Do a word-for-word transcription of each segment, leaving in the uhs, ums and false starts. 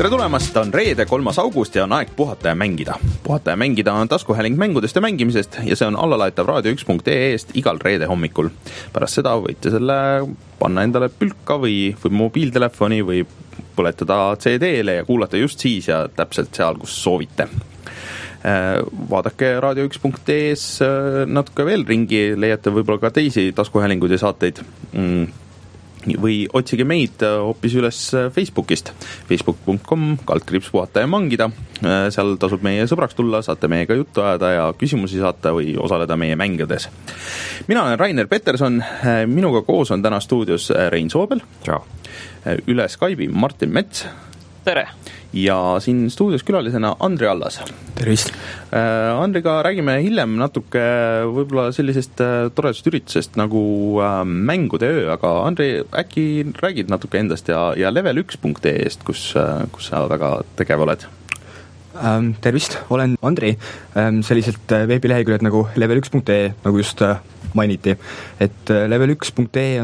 tere tulemast, on reede, kolmas august ja on aeg puhata ja mängida. Puhata ja mängida on taskuhääling mängudest ja mängimisest ja see on allalaetav raadio üks punkt ee eest igal reede hommikul. Pärast seda võite selle panna endale pülka või, või mobiiltelefoni või põletada C D-le ja kuulata just siis ja täpselt seal, kus soovite. Vaadake raadio üks punkt ees natuke veel ringi, leiate võib-olla ka teisi taskuhäälinguid ja saateid. Või otsige meid hoopis üles Facebookist. Facebook punkt com, kaldkriips puhata ja mangida. Seal tasub meie sõbraks tulla, saate meiega juttu ajada ja küsimusi saata või osaleda meie mängides. Mina olen Rainer Peterson, minuga koos on täna stuudios Rein Soobel. Ciao. Üle Skype'i Martin Mets. Tere! Ja siin stuudios külalisena Andri Allas. Tervist! Andriga räägime hiljem natuke võib-olla sellisest toredast üritusest nagu mängude öö, aga Andri, äkki räägid natuke endast ja, ja level üks punkt ee eest, kus, kus sa väga tegev oled? Tervist, olen Andri. Selliselt veebileheküljed nagu level üks punkt ee, nagu just mainiti, et level üks punkt ee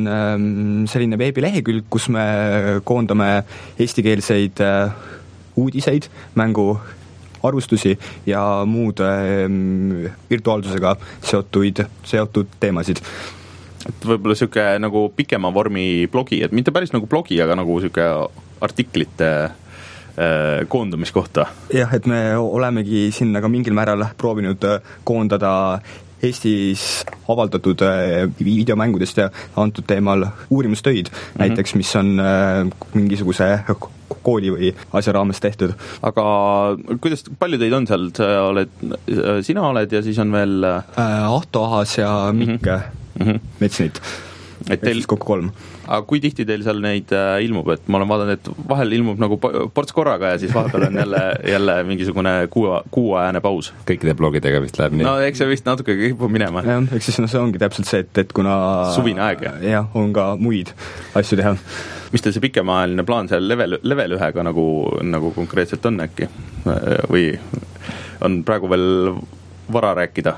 on selline veebilehekülg, kus me koondame eestikeelseid uudiseid, mängu arvustusi ja muud virtuaalsusega seotuid, seotud teemasid. Et võib-olla siuke nagu pikema vormi blogi, et mitte päris nagu blogi, aga nagu siuke artiklite koondumiskohta. Jah, et me olemegi sinna ka mingil määral proovinud koondada Eestis avaldatud videomängudest ja antud teemal uurimustöid, mm-hmm. näiteks mis on mingisuguse kooli või asja raames tehtud. Aga kuidas, palju teid on seal? Oled, sina oled ja siis on veel Ahto Ahas ja Mikk mm-hmm. Metsnit. Et teil kokku kolm. Aga kui tihti teil seal neid äh, ilmub, et ma olen vaadanud, et vahel ilmub nagu ports korraga ja siis vahepeal on jälle, jälle mingisugune kuu, kuuajane paus. Kõikide blogidega vist läheb nii. No eks see vist natuke kipub minema. Ja, eks siis no, see ongi täpselt see, et, et kuna suvine aeg. Ja, on ka muid asju teha. Mis teil see pikemaajaline plaan seal level, level ühega nagu, nagu konkreetselt on äkki? Või on praegu veel vara rääkida?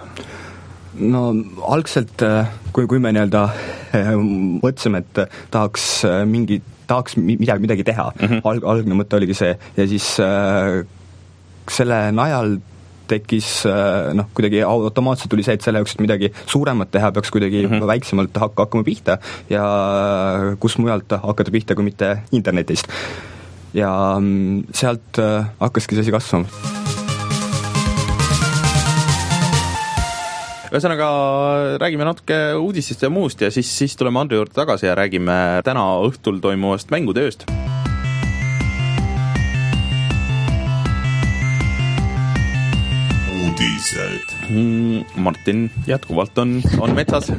No algselt, kui, kui me nii-öelda mõtlesime, et tahaks mingi, tahaks midagi, midagi teha, mm-hmm. Alg, algne mõte oligi see, ja siis äh, selle najal tekkis, äh, noh, kuidagi automaatselt tuli see, et selle jaoks, et midagi suuremat teha, peaks kuidagi mm-hmm. väiksemalt hakka, hakkama pihta ja kus mujalt hakata pihta, kui mitte internetist. Ja sealt äh, hakkaski see asi kasvama. Ühesõnaga, räägime natuke uudistest ja muust ja siis, siis tuleme Andri juurde tagasi ja räägime täna õhtul toimuvast mängutööst. Uudised. Martin jätkuvalt on, on metsas.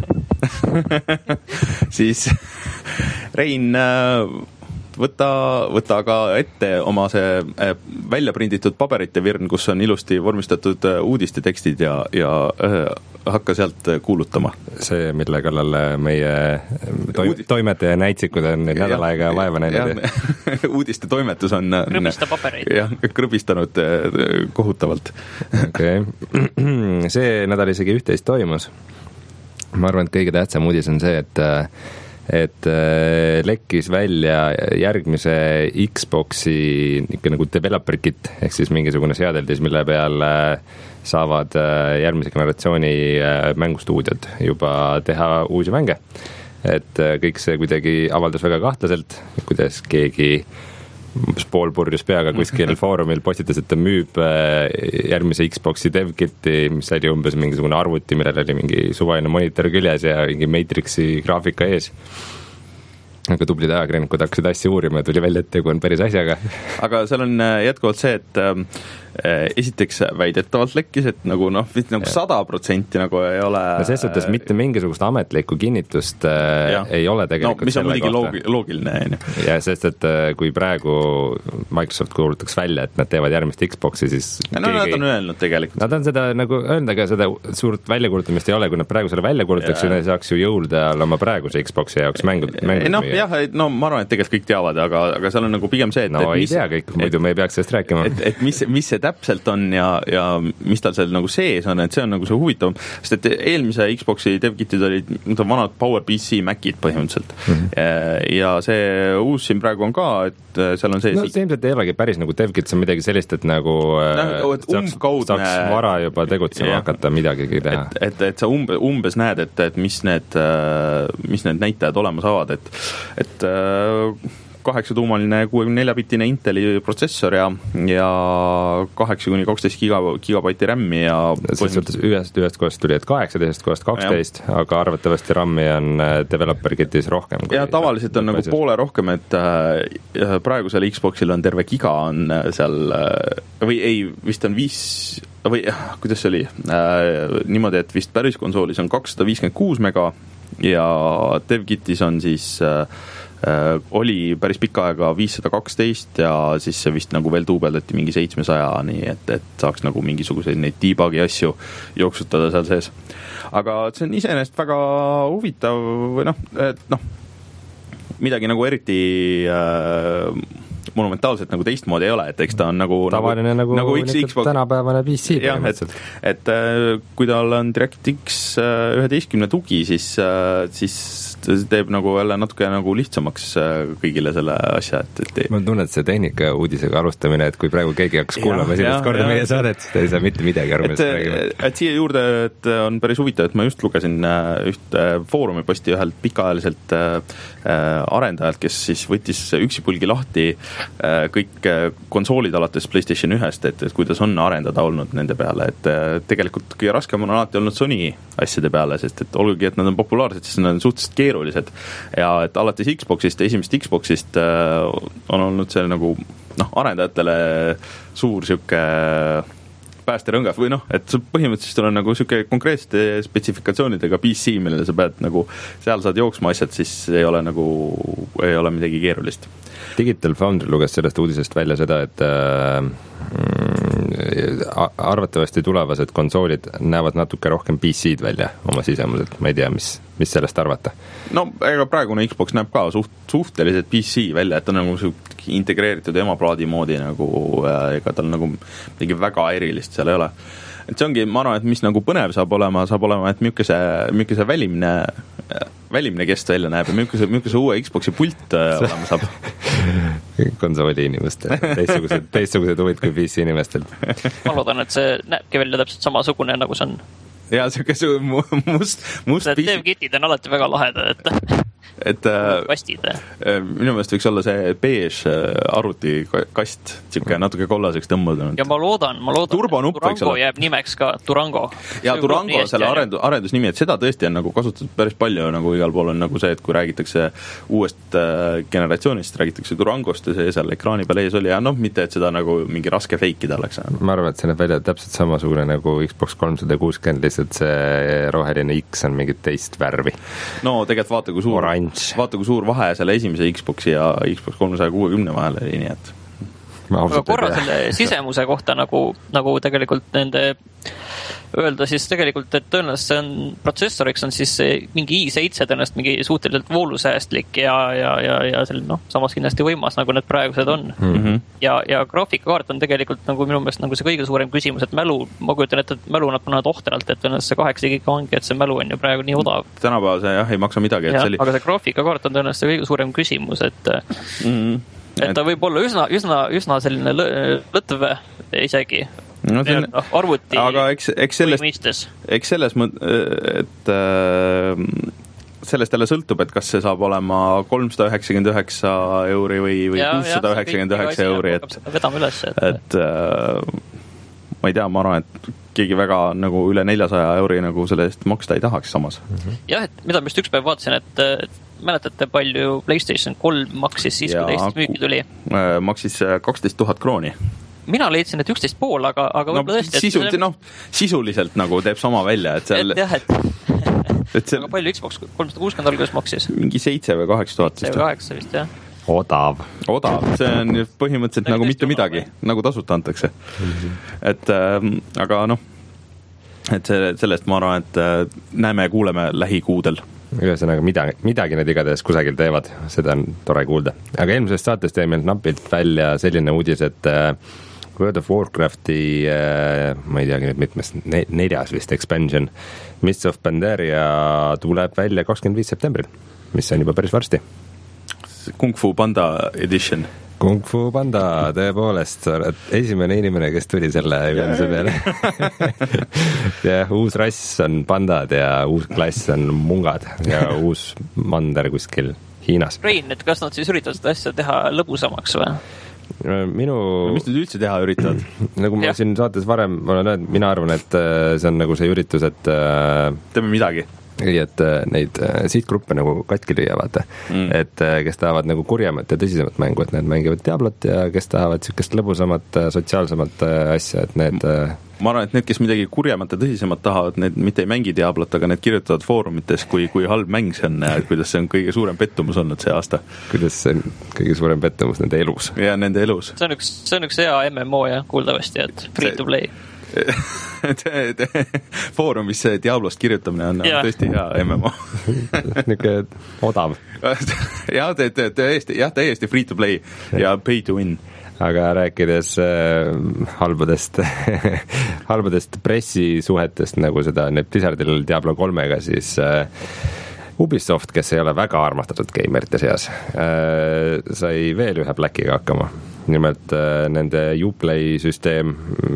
Siis Rein, võta, võta aga ette oma see välja prinditud paberite virn, kus on ilusti vormistatud uudiste tekstid ja, ja hakka sealt kuulutama. See, mille kallal meie toim- toimetaja näitsikud on nädal aega vaeva näinud. Uudiste toimetus on krõbista pabereid. Jah, krõbistanud kohutavalt. Okay. See nädal isegi üht-teist toimus. Ma arvan, et kõige tähtsam uudis on see, et et lekkis välja järgmise Xboxi ikka nagu developer kit, ehk siis mingisugune seadeldis, mille peal saavad järgmise generatsiooni mängustuudiod juba teha uusi mänge. Et kõik see kuidagi avaldas väga kahtlaselt, kuidas keegi pool purjus peaga kuskil foorumil postitas, et ta müüb järgmise Xboxi dev-kiti, mis oli umbes mingisugune arvuti, millel oli mingi suvaline monitor küljes ja mingi Matrixi graafika ees. Aga tublid ajakirjanikud hakkasid asja uurima ja tuli välja, et tegu on päris asjaga. Aga seal on jätkuvalt see, et äh, esiteks väidetavalt lekkis, et nagu noh, nagu sada protsenti nagu ei ole no selles suhtes mitte mingisugust ametlikku kinnitust äh, ei ole tegelikult no, mis on muidugi loogi, loogiline on. Ja sest, et äh, kui praegu Microsoft kuulutaks välja, et nad teevad järgmist Xboxi, siis ja no nad on öelnud tegelikult. Nad on seda nagu öelnud, aga seda suurt väljakuulutamist ei ole, kui nad praegu selle välja kuulutaks, ja saaks ju jõulude all oma praeguse Xboxi jaoks mängud, mängud no, jah, no ma arvan, et tegelikult kõik teavad, aga, aga seal on nagu pigem see, et no et ei mis, tea kõik, muidu me ei peaks sellest rääkima. Et, et mis, mis see täpselt on ja, ja mis tal seal nagu sees on, et see on nagu see huvitav, sest et eelmise Xboxi devkitid olid vanad PowerPC Macid põhimõtteliselt mm-hmm. ja see uus siin praegu on ka, et seal on sees no see ilmselt ei olegi päris nagu devkit, see on midagi sellist, et nagu no, et saaks, saaks vara juba tegutsema ja. hakata midagigi teha. Et, et, et sa umbe, umbes näed, et, et mis need, mis need näitajad olema saavad, et, et kaheksatuumaline kuuekümne nelja bitine Inteli protsessor ja, ja kaheksa kuni kaksteist giga, gigabaiti RAM-i ja põhimõtteliselt ühest, ühest kohast tuli, et kaheksa, teisest kohast kaksteist, aga arvatavasti RAM-i on developer kitis rohkem. Ja tavaliselt on nagu poole rohkem, et praegusel Xboxil on terve giga on seal, või ei, vist on viis või kuidas see oli, niimoodi, et vist päris konsoolis on kakssada viiskümmend kuus mega ja devkitis on siis äh, oli päris pikka aega viissada kaksteist ja siis see vist nagu veel duubeldati mingi seitsmesaja, nii et, et saaks nagu mingisuguseid neid debug'i asju jooksutada seal sees. Aga see on iseenesest väga huvitav või noh, et noh, midagi nagu eriti äh, monumentaalselt nagu teistmoodi ei ole, et eks ta on nagu tavaline nagu, nagu, nagu Xbox tänapäevane P C jah, et, et kui tal on DirectX üheteistkümne tugi, siis, siis teeb nagu jälle natuke nagu lihtsamaks kõigile selle asja, et, et ma tunnen, et see tehnika uudisega alustamine, et kui praegu keegi hakkas kuulama esimest korda ja, meie saadet, siis ta ei saa mitte midagi aru, et, et, et siia juurde et on päris huvitav, et ma just lugesin üht foorumi posti ühelt pikaajaliselt arendajalt, kes siis võttis üksipulgi lahti kõik konsoolid alates PlayStation ühest, et, et kuidas on arendada olnud nende peale, et tegelikult kõige raskem on alati olnud Sony asjade peale, sest et olgugi, et nad on populaarsed, siis nad on suhteliselt keerulised ja et alates Xboxist, esimesest Xboxist on olnud see nagu noh, arendajatele suur siuke päästerõngas või noh, et põhimõtteliselt on nagu siuke konkreetsete spetsifikatsioonidega P C, millele sa pead nagu, seal saad jooksma asjad, siis ei ole nagu, ei ole midagi keerulist. Digital Foundry luges sellest uudisest välja seda, et äh, arvatavasti tulevased konsoolid näevad natuke rohkem P C-d välja oma sisemuselt, ma ei tea, mis, mis sellest arvata. No ega praegune Xbox näeb ka suht, suhteliselt P C välja, et ta on nagu integreeritud emaplaadi moodi nagu, ega tal nagu midagi väga erilist seal ei ole. Et see ongi, ma arvan, et mis nagu põnev saab olema, saab olema, et milline see, milline see välimine, välimine kest välja näeb ja milline see, milline see uue Xboxi pult olema saab. Konsooli inimestel, teistsugused, teistsugused huvid kui P C inimestel. Ma loodan, et see näebki välja täpselt samasugune, nagu see on. Ja see kes must, must P C. Devkitid on alati väga lahedad, et et kastid. Minu meelest võiks olla see beež arvutikast, siuke natuke kollaseks tõmbunud. Ja ma loodan, ma loodan, Turbonupp et Durango jääb nimeks ka Durango. Ja Durango selle arendus, arendusnimi, et seda tõesti on nagu kasutatud päris palju, nagu igal pool on nagu see, et kui räägitakse uuest generatsioonist, räägitakse Durangost ja see seal ekraani peal ees oli ja noh, mitte et seda nagu mingi raske feikida oleks. Ma arvan, et see näeb välja täpselt samasugune nagu Xbox kolmsada kuuskümmend, lihtsalt see roheline X on mingit teist värvi. No tegelikult vaata, kui suur Orange. Vaata, kui suur vahe selle esimese Xboxi ja Xbox kolmesaja kuuekümne vahel oli, nii et aga korra selle sisemuse kohta nagu, nagu tegelikult nende öelda siis tegelikult, et tõenäoliselt see on protsessoriks on siis mingi i seitse tõenäoliselt mingi suhteliselt voolusäästlik ja, ja, ja, ja selline noh, samas kindlasti võimas, nagu need praegused on. Mm-hmm. Ja, ja graafikakaart on tegelikult nagu minu meelest nagu see kõige suurem küsimus, et mälu, ma kujutan ette, et mälu nad panevad ohtralt, et tõenäoliselt see kaheksa giga ongi, et see mälu on ju praegu nii odav. Tänapäeval see jah, ei maksa midagi. Et ja, see oli... Aga see graafikakaart on tõenäoliselt see kõige suurem küsimus, et mm-hmm. et ta võib olla üsna, üsna, üsna selline lõtv isegi. No, see, arvuti aga eks, eks sellest, eks selles mõt, et äh, sellest jälle sõltub, et kas see saab olema kolmsada üheksakümmend üheksa euri või, või ja, kuussada üheksakümmend üheksa euri, et, üles, et, et äh, ma ei tea, ma arvan, et keegi väga nagu üle neljasaja euri nagu selle eest maksta ei tahaks samas. Mm-hmm. Jah, et mida ma just üks päev vaatasin, et, et mäletate palju PlayStation kolm maksis siis, kui teist müüki tuli? Maksis kaksteist tuhat krooni. Mina leidsin, et üksteist pool, aga, aga no, võib-olla tõesti... Sisul, et... no, sisuliselt nagu teeb sama välja, et seal... Et jah, et... et see... aga palju Xbox kolmsada kuuskümmend alguses maksis? Mingi seitse või kaheksa tuhat. seitse või kaheksa vist, jah. Odav. Odav, see on põhimõtteliselt nagu mitte midagi, nagu tasuta antakse. Mm-hmm. Et äh, aga noh, et see, sellest ma arvan, et äh, näeme ja kuuleme lähikuudel. Ühesõnaga midagi, midagi need igatahes kusagil teevad, seda on tore kuulda. Aga eelmisest saatest jäi meil napilt välja selline uudis, et World of Warcrafti äh, ma ei teagi nüüd mitmes, ne- neljas vist expansion Mists of Pandaria tuleb välja kakskümmend viis septembril, mis on juba päris varsti. Kung Fu Panda edition. Kung Fu Panda, tõepoolest, sa oled esimene inimene, kes tuli selle ühenduse peale. ja uus rass on pandad ja uus klass on mungad ja uus mander kuskil Hiinas. Rein, et kas nad siis üritavad seda asja teha lõbusamaks või? Minu... Mis nad üldse teha üritavad? nagu ma ja. siin saates varem olen öelnud, mina arvan, et see on nagu see üritus, et teeme midagi. Ei, et neid sihtgruppe nagu katki lüüa, vaata. Mm. Et kes tahavad nagu kurjemat ja tõsisemat mängu, et need mängivad Diablot ja kes tahavad sükest lõbusamat, sotsiaalsamat asja, et need... Ma arvan, et need, kes midagi kurjemat ja tõsisemat tahavad, need mitte ei mängi Diablot, aga need kirjutavad foorumites, kui, kui halb mäng see on ja kuidas see on kõige suurem pettumus olnud see aasta. Kuidas see on kõige suurem pettumus nende elus. Ja nende elus. See on üks, see on üks hea M M O ja kuuldavasti, et free to play. Foorumis see Diablost kirjutamine on ja. tõesti hea M M O. Niisugune odav. jah, täiesti, jah, täiesti free to play ja pay to win. Aga rääkides äh, halbadest, halbadest pressisuhetest, nagu seda nüüd Blizzardil Diablo kolmega, siis äh, Ubisoft, kes ei ole väga armastatud geimerite seas, äh, sai veel ühe Blackiga hakkama. Nimelt äh, nende Uplay süsteem,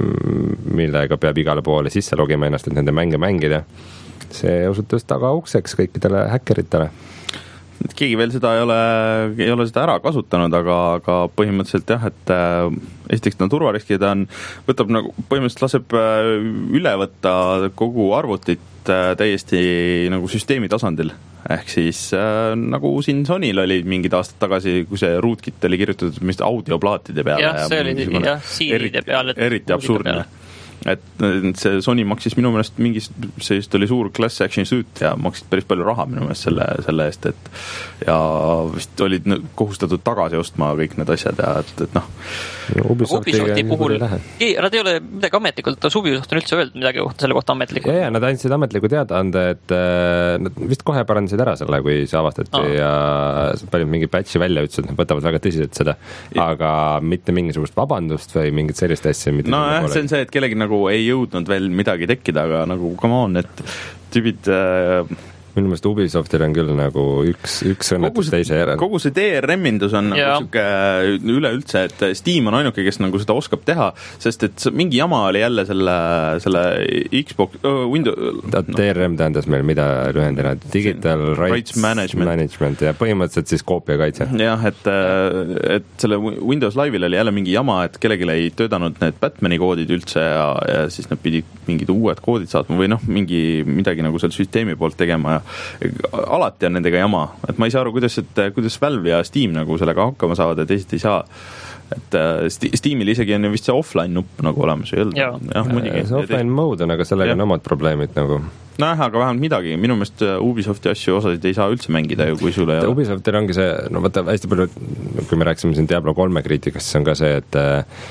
millega peab igale poole sisse logima ennast, et nende mänge mängida. See osutus taga ukseks kõikidele häkkeritele. Keegi veel seda ei ole, ei ole seda ära kasutanud, aga, aga põhimõtteliselt jah, et äh, esiteks ta on turvariski, ta on, võtab nagu, põhimõtteliselt laseb äh, üle võtta kogu arvutit äh, täiesti nagu süsteemi tasandil. Ehk siis äh, nagu siin Sonyl oli mingid aastad tagasi, kui see rootkit oli kirjutatud mist audioplaatide peale. jah, see oli jah, siiride peale. Eriti absurdne. Et see Sony maksis minu meelest mingis, see just oli suur class action suit ja maksid päris palju raha minu meelest selle, selle eest, et ja vist olid kohustatud tagasi ostma kõik need asjad ja et, et noh. Ubisofti puhul, ei, nad ei ole midagi ametlikult, Ubisoft on üldse öelnud midagi kohta, selle kohta ametlikult. Ja, ja nad andsid ametliku teada anda, et nad vist kohe parandasid ära selle, kui see avastati ah. ja palju mingi patchi välja ütlesid, nad võtavad väga tõsiselt seda, aga mitte mingisugust vabandust või mingit sellist asja. No jah, see on see, et kellegi nagu ei jõudnud veel midagi tekkida, aga nagu come on, et tüübid äh, minu meelest Ubisoftil on küll nagu üks, üks õnnetus teise järel. Kogu see D R M-indus on nagu siuke üleüldse, et Steam on ainuke, kes nagu seda oskab teha, sest et mingi jama oli jälle selle, selle Xbox, uh, Windows... No. D R M tähendas meil mida lühendina? Digital Rights, rights management. management ja põhimõtteliselt siis koopiakaitse. Jah, et, et selle Windows Live'il oli jälle mingi jama, et kellelgi ei töötanud need Batmani koodid üldse ja, ja siis nad pidid mingid uued koodid saatma või noh, mingi midagi nagu seal süsteemi poolt tegema ja alati on nendega jama, et ma ei saa aru, kuidas, et, kuidas Valve ja Steam nagu sellega hakkama saavad ja teised ei saa, et Steamil isegi on vist see offline nupp nagu olemas ei olnud. Ja. Ja, muidugi. See offline mode on, aga sellega ja. on omad probleemid nagu. Näh, aga vähemalt midagi, minu meelest Ubisofti asju osasid ei saa üldse mängida ju, kui sulle Ubisoftil ongi see, no võtta hästi palju, kui me rääksime siin Diablo kolme kriitikast, siis on ka see, et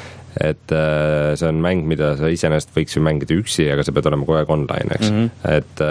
et see on mäng, mida sa iseenesest võiks ju mängida üksi, aga sa pead olema kogu aeg online, eks. Mm-hmm. Et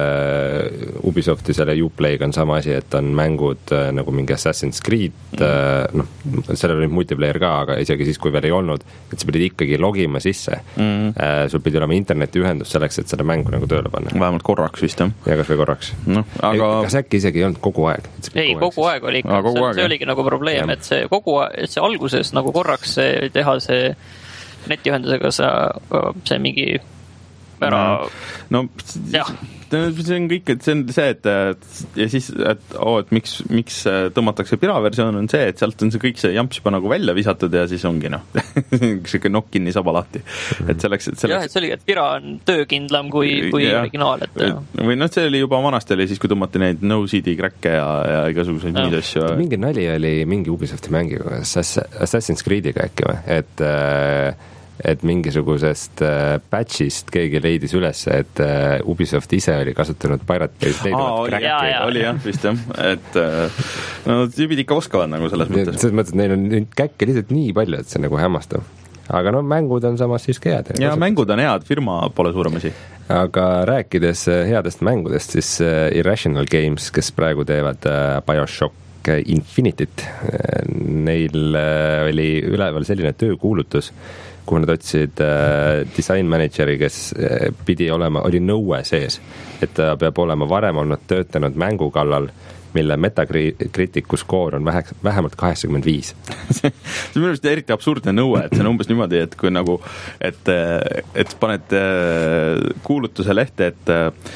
uh, Ubisofti selle Uplay'ga on sama asi, et on mängud uh, nagu mingi Assassin's Creed, mm-hmm. uh, noh, sellel oli multiplayer ka, aga isegi siis, kui veel ei olnud, et sa pidid ikkagi logima sisse. Mm-hmm. Uh, sul pidi olema internetiühendus selleks, et seda mängu nagu tööle panna. Vähemalt korraks vist, jah. Ja kas või korraks. No, aga... Kas äkki isegi ei olnud kogu aeg? Ei, kogu aeg oli ikka, see, see oligi nagu probleem, ja. et see kogu aeg, et see alguses nagu korraks see, teha see netiühendusega sa, see mingi ära... No, jah. See on kõik, et see on see, et ja siis, et, oh, et miks, miks tõmmatakse piraversioon on see, et sealt on see kõik see jamps juba nagu välja visatud ja siis ongi noh, siuke nokkinni saba lahti. Et selleks, et selleks... jah, et see oli, et pira on töökindlam kui, kui ja, originaal. Et, või noh, see oli juba vanasti oli siis, kui tõmmati neid no-C D crack'e ja, ja igasuguseid muid asju. Mingi nali oli mingi Ubisofti mängiga, Assassin's Creediga äkki või, et äh, et mingisugusest äh, patchist keegi leidis üles, et äh, Ubisoft ise oli kasutanud Pirate Bay's leiduvat crack'i. Ja, ja. Oli jah, vist jah, et äh, no tüübid ikka oskavad nagu selles mõttes. Selles mõttes, et neil on nüüd käkke lihtsalt nii palju, et see nagu hämmastab. Aga no mängud on samas siiski head. Ja kasutus. Mängud on head, firma pole suurem asi. Aga rääkides headest mängudest, siis äh, Irrational Games, kes praegu teevad äh, BioShock Infinityt, äh, neil äh, oli üleval selline töökuulutus, kuhu nad otsisid äh, design manageri, kes äh, pidi olema, oli nõue sees, et ta peab olema varem olnud töötanud mängu kallal, mille Metacriticu skoor on vähe, vähemalt kaheksakümmend viis. see on minu arust eriti absurdne nõue, et see on umbes niimoodi, et kui nagu, et, et paned kuulutuse lehte, et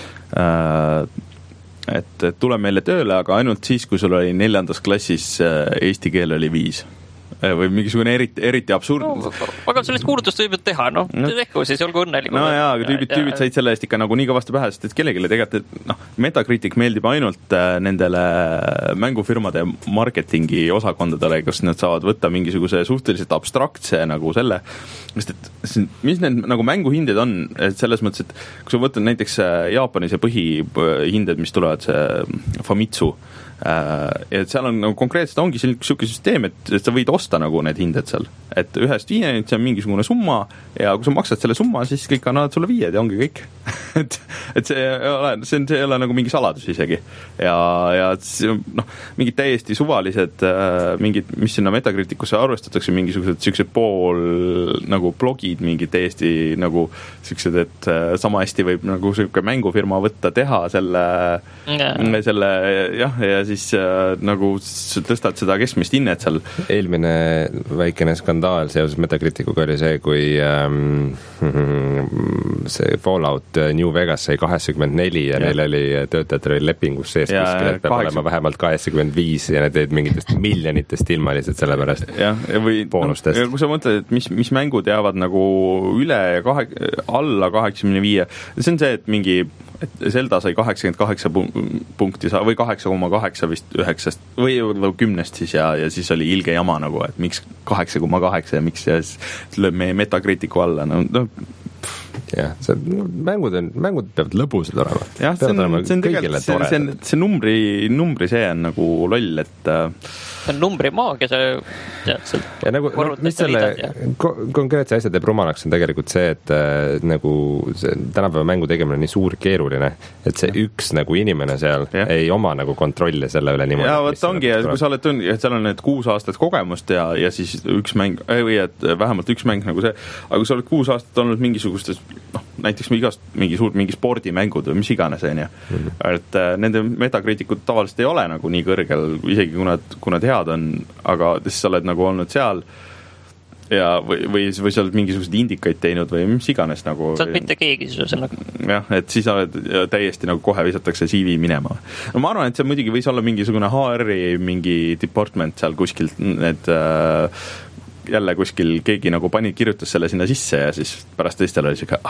äh, et tule meile tööle, aga ainult siis, kui sul oli neljandas klassis eesti keel oli viis. Või mingisugune eriti, eriti absurd. No, aga sellest kuulutust võib teha, noh, no. tehku siis, olgu õnnelikud. No jaa, aga tüübid, tüübid said selle eest ikka nagu nii kõvasti pähe, sest et kellegile tegelikult, et noh, Metacritic meeldib ainult nendele mängufirmade marketingi osakondadele, kus nad saavad võtta mingisuguse suhteliselt abstraktse nagu selle, sest et mis need nagu mänguhinded on, et selles mõttes, et kui sa võtad näiteks Jaapanis ja põhihinded, mis tulevad see Famitsu, ja seal on nagu konkreetselt ongi selline süsteem, et, et sa võid osta nagu need hinded seal, et ühest viieni see on mingisugune summa ja kui sa maksad selle summa, siis kõik annavad sulle viied ja ongi kõik. et, et see ei ole, see on, see ei ole nagu mingi saladus isegi ja, ja noh, mingid täiesti suvalised mingid, mis sinna Metacriticusse arvestatakse, mingisugused siuksed pool nagu blogid, mingid täiesti nagu siuksed, et sama hästi võib nagu siuke mängufirma võtta, teha selle yeah. selle jah, ja siis äh, nagu tõstad seda keskmist hinnet seal. Eelmine väikene skandaal seoses Metacriticuga oli see, kui ähm, see Fallout New Vegas sai kaheksakümmend neli ja, ja neil oli töötajatel oli lepingus sees ja, kuskil, et peab kaheksa... olema vähemalt kaheksakümmend viis ja need teed mingitest miljonitest ilmalised sellepärast ja, või, boonustest. No, kui sa mõtled, et mis, mis mängud jäävad nagu üle ja kahe, alla kaheksakümne viie, see on see, et mingi et Zelda sai kaheksakümmend kaheksa punkti või kaheksa koma kaheksa vist üheksast või kümnest siis ja, ja siis oli ilge jama nagu, et miks kaheksa koma kaheksa ja miks ja siis lööb meie Metacriticu alla, no, no jah, see mängud on, mängud peavad lõbusad olema. jah, see on, see on tegelikult, see, see, see numbri, numbri see on nagu loll, et see on numbri maagia, see tead seal. Ja nagu, no, mis selle ko- konkreetse asja teeb rumalaks on tegelikult see, et äh, nagu see tänapäeva mängu tegemine on nii suur keeruline, et see ja. üks nagu inimene seal ja. ei oma nagu kontrolli selle üle niimoodi. Ja võt ongi, ja kui sa oled, et seal on need kuus aastat kogemust ja, ja siis üks mäng, või et vähemalt üks mäng nagu see, aga kui sa oled kuus aastat olnud mingisugustes noh, näiteks igast mingi suur mingi spordimängud või mis iganes, on ju. Mm-hmm. Et äh, nende Metacriticud tavaliselt ei ole nagu nii kõrgel, isegi kui nad, kui nad head on, aga siis sa oled nagu olnud seal ja või, või, või sa oled mingisugused indikaid teinud või mis iganes nagu. Sa oled mitte keegi siis nagu. jah, et siis oled täiesti nagu kohe visatakse C V minema. No ma arvan, et see muidugi võis olla mingisugune H R-i mingi department seal kuskilt, need äh, jälle kuskil keegi nagu pani, kirjutas selle sinna sisse ja siis pärast teistel oli siuke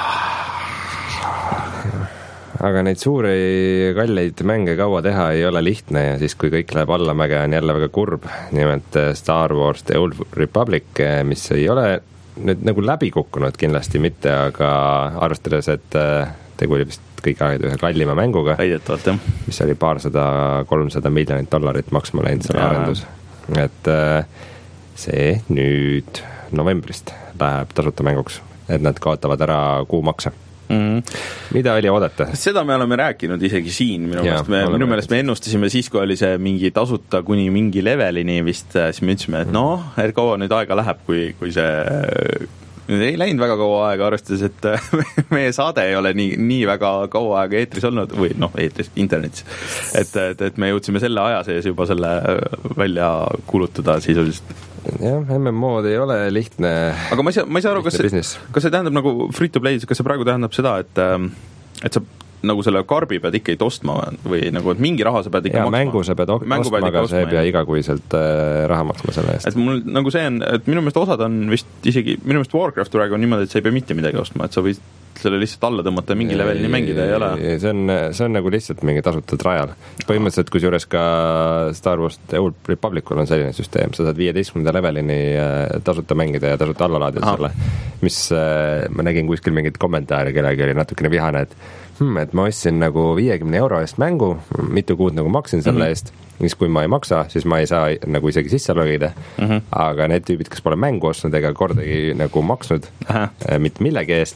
aga neid suuri kalleid mänge kaua teha ei ole lihtne ja siis, kui kõik läheb allamäge, on jälle väga kurb. Nimelt Star Wars The Old Republic, mis ei ole nüüd nagu läbi kukkunud kindlasti mitte, aga arvestades, et tegu oli vist kõik aegade ühe kallima mänguga, väidetavalt, jah. Mis oli paarsada, kolmsada miljonit dollarit maksma läinud selle arendus. Et see nüüd novembrist läheb tasuta mänguks, et nad kaotavad ära kuumakse. Mm-hmm. Mida oli oodata? Seda me oleme rääkinud isegi siin, minu ja, meelest me, minu meelest me ennustasime siis, kui oli see mingi tasuta kuni mingi levelini vist, siis me ütlesime, et noh, et kaua nüüd aega läheb, kui, kui see nüüd ei läinud väga kaua aega, arvestades, et meie saade ei ole nii, nii väga kaua aega eetris olnud, või noh, eetris, internetis, et, et, et me jõudsime selle aja sees juba selle välja kuulutada sisuliselt. jah, M M O-d ei ole lihtne. Aga ma ei saa, ma ei saa aru, kas see, kas see tähendab nagu free to play, kas see praegu tähendab seda, et, et sa nagu selle karbi pead ikka ostma või nagu, et mingi raha sa pead ikka ja, maksma. Mängu sa pead ostma, aga sa ei pea igakuiselt äh, raha maksma selle eest. Et mul nagu see on, et minu meelest osad on vist isegi, minu meelest Warcraft praegu on niimoodi, et sa ei pea mitte midagi ostma, et sa võid selle lihtsalt alla tõmmata mingi levelini mängida ei ole. See on, see on nagu lihtsalt mingi tasuta trial. Põhimõtteliselt, kus juures ka Star Wars The Old Republicul on selline süsteem, sa saad viieteistkümnenda levelini tasuta mängida ja tasuta alla laadida selle, mis ma nägin kuskil mingit kommentaari, kellegi oli natukene vihane, et hmm, et ma ostsin nagu viiekümne euro eest mängu, mitu kuud nagu maksin selle mm-hmm. eest, mis kui ma ei maksa, siis ma ei saa nagu isegi sisse logida, mm-hmm. aga need tüübid, kes pole mängu ostnud ega kordagi nagu maksnud, mitte millegi eest,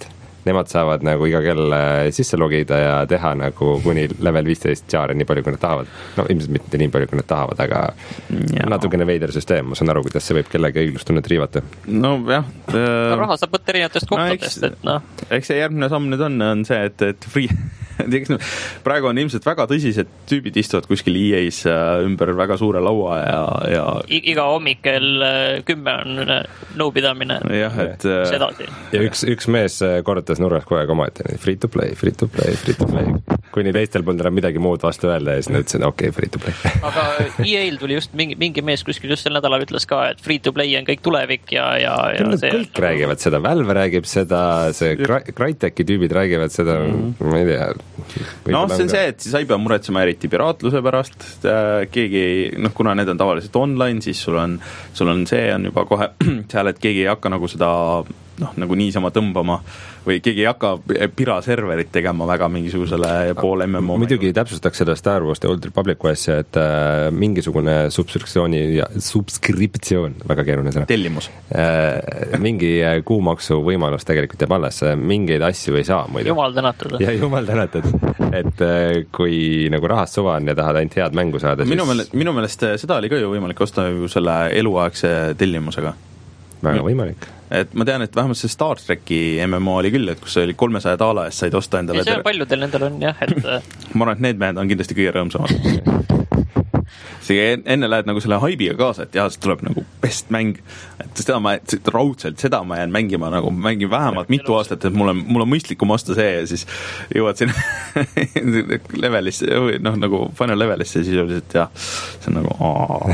nemad saavad nagu iga kell sisse logida ja teha nagu kuni level viisteist jaare nii palju, kui nad tahavad. No ilmselt mitte nii palju, kui nad tahavad, aga ja. Natukene veider süsteem, ma saan aru, kuidas see võib kellegi õiglustunnet riivata. No jah. Äh... No, raha saab võtta erinevatest kohtadest, no, eks, et noh. Eks see järgmine samm nüüd on, on see, et, et free... praegu on ilmselt väga tõsised tüübid istuvad kuskil E A-s ümber väga suure laua ja, ja... I, iga hommik kell kümme on nõupidamine jah, et sedasi. Ja üks, üks mees korrutas nurgas kogu aeg oma, et free to play, free to play, free to play kuni teistel polnud enam midagi muud vastu öelda ja siis nad ütlesid, okei, okay, free to play aga E A-l tuli just mingi, mingi mees kuskil just sel nädalal ütles ka, et free to play on kõik tulevik ja, ja, ja see kõik on... räägivad seda, Valve räägib seda, see Crytek'i tüübid räägivad seda mm-hmm. ma ei tea no see on see, et sa ei pea muretsema eriti piraatluse pärast, keegi, noh kuna need on tavaliselt online, siis sul on, sul on see on juba kohe seal, et keegi ei hakka nagu seda noh, nagu niisama tõmbama või keegi ei hakka piraserverit tegema väga mingisugusele poole M M O. Muidugi täpsustaks seda Star Wars The Old Republicu asja, et äh, mingisugune subskriptsiooni ja subskriptsioon, väga keeruline sõna. Tellimus. Äh, mingi kuumaksu võimalus tegelikult jääb alles, mingeid asju ei saa muidu. Jumal tänatud. Ja jumal tänatud, et äh, kui nagu rahast suva on ja tahad ainult head mängu saada, minu siis... meelest, minu meelest seda oli ka ju võimalik osta ju selle eluaegse tellimusega. Väga võimalik. Et ma tean, et vähemalt see Star Treki M M O oli küll, et kus oli kolmesaja daala eest said osta endale. Ja see on paljudel nendel on jah, et... ma arvan, et need mehed on kindlasti kõige rõõmsamad. See enne lähed nagu selle haibiga kaasa, et jah, see tuleb nagu best mäng. Et seda ma, raudselt, seda ma jään mängima, nagu mängin vähemalt mitu aastat, et mul on, mul on mõistlikum osta see ja siis jõuad sinna levelisse, noh nagu final levelisse ja siis oli, et jah, see on nagu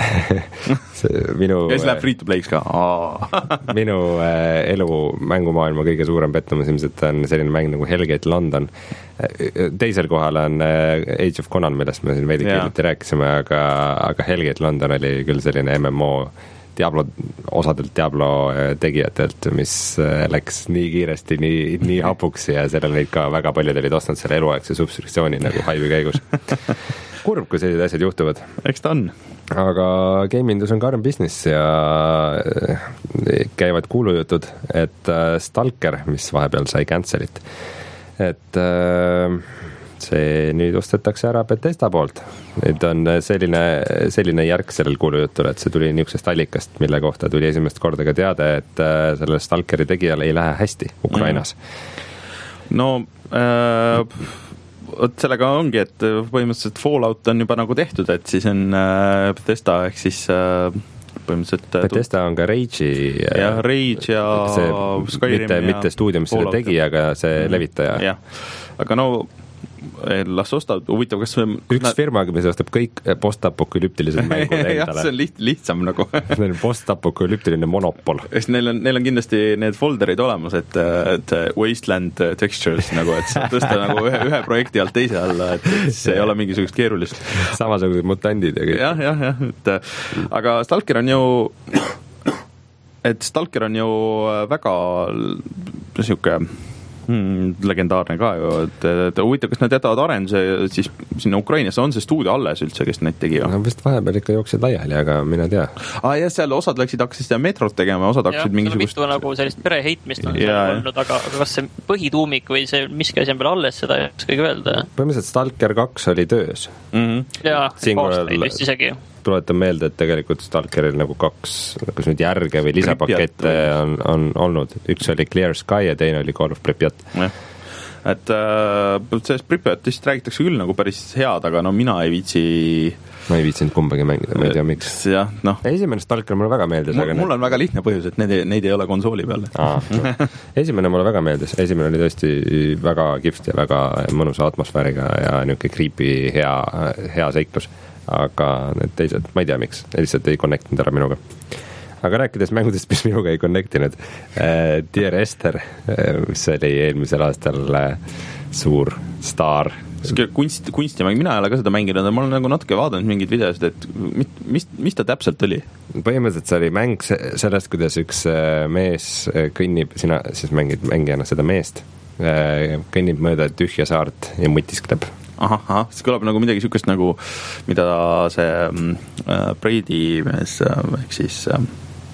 minu, ja siis läheb free to play'ks ka minu äh, elu mängumaailma kõige suurem pettumus ilmselt on selline mäng nagu Hellgate London. Teisel kohal on Age of Conan, millest me siin veidi keeliti rääkisime, aga, aga Hellgate London oli küll selline M M O Diablo, osadelt Diablo tegijatelt, mis läks nii kiiresti, nii, nii hapuks ja sellel neid ka väga paljud olid ostnud selle eluaegse subskriptsiooni nagu haivi käigus. Kurb, kui sellised asjad juhtuvad. Eks ta on. Aga gamindus on karm business ja käivad kuulujutud, et Stalker, mis vahepeal sai cancelit, et see nüüd ostetakse ära Bethesda poolt. Nüüd on selline, selline järg sellel kuulujutul, et see tuli niisugusest allikast, mille kohta tuli esimest korda ka teada, et sellel Stalkeri tegijal ei lähe hästi Ukrainas. No äh, võt sellega ongi, et põhimõtteliselt Fallout on juba nagu tehtud, et siis on äh, Bethesda ehk siis äh, põhimõtteliselt Bethesda on ka Rage'i ja Rage ja Skyrim mitte, ja mitte stuudio, mis seda tegi, aga see mm. levitaja. Jah, aga no las ostavad, huvitav, kas see... Üks nad... firma, mis ostab kõik postapokalüptilised mängud endale. Jah, see on liht, lihtsam nagu. Neil on postapokalüptiline monopol. Neil on, neil on kindlasti need folderid olemas, et, et Wasteland Textures, nagu, et saab tõsta nagu ühe, ühe projekti alt teise alla, et see ei ole mingisugust keerulist. Samasugused mutandid ja kõik. Jah, jah, jah, et aga Stalker on ju... et Stalker on ju väga niisugune Hmm, legendaarne ka ju, et, et huvitav, kas nad jätavad arenduse siis sinna Ukrainasse, on see stuudio alles üldse, kes neid tegi? No vist vahepeal ikka jooksed laiali, aga mina tea. Ah, jah, seal osad läksid, hakkasid seda metrot tegema, osad hakkasid mingisugust... Ja, nagu sellist pereheitmist on ja, olnud, aga kas see põhituumik või see miski asi on veel alles, seda ei oska öelda. Põhimõtteliselt Stalker kaks oli töös. Mm-hmm. Ja, aastaid vist isegi. Tuletan meelde, et tegelikult Stalkeril nagu kaks, kas nüüd järge või lisapakette on, on olnud. Üks oli Clear Sky ja teine oli Call of Pripyat. jah, et äh, sellest Pripyatist räägitakse küll nagu päris head, aga no mina ei viitsi ma ei viitsinud kumbagi mängida, ma ei tea miks. jah, noh. Esimene Stalker mulle väga meeldis. Mul, mul on väga lihtne põhjus, et neid, neid ei ole konsooli peal. Esimene mulle väga meeldis, esimene oli tõesti väga kihvt ja väga mõnusa atmosfääriga ja niisugune creepy hea, hea seiklus. Aga need teised, ma ei tea miks, lihtsalt ei connectinud ära minuga. Aga rääkides mängudest, mis minuga ei connectinud, äh, Dear Esther, äh, mis oli eelmisel aastal äh, suur staar. Kunst, kunstimäng, mina ei ole ka seda mänginud, ma olen nagu natuke vaadanud mingid videosid, et mis, mis, mis ta täpselt oli? Põhimõtteliselt see oli mäng sellest, kuidas üks mees kõnnib, sina siis mängid mängijana seda meest, kõnnib mööda tühja saart ja mutiskleb. Ahah, ahah, see kõlab nagu midagi sükest nagu, mida see äh, Brady mees, ehk siis äh,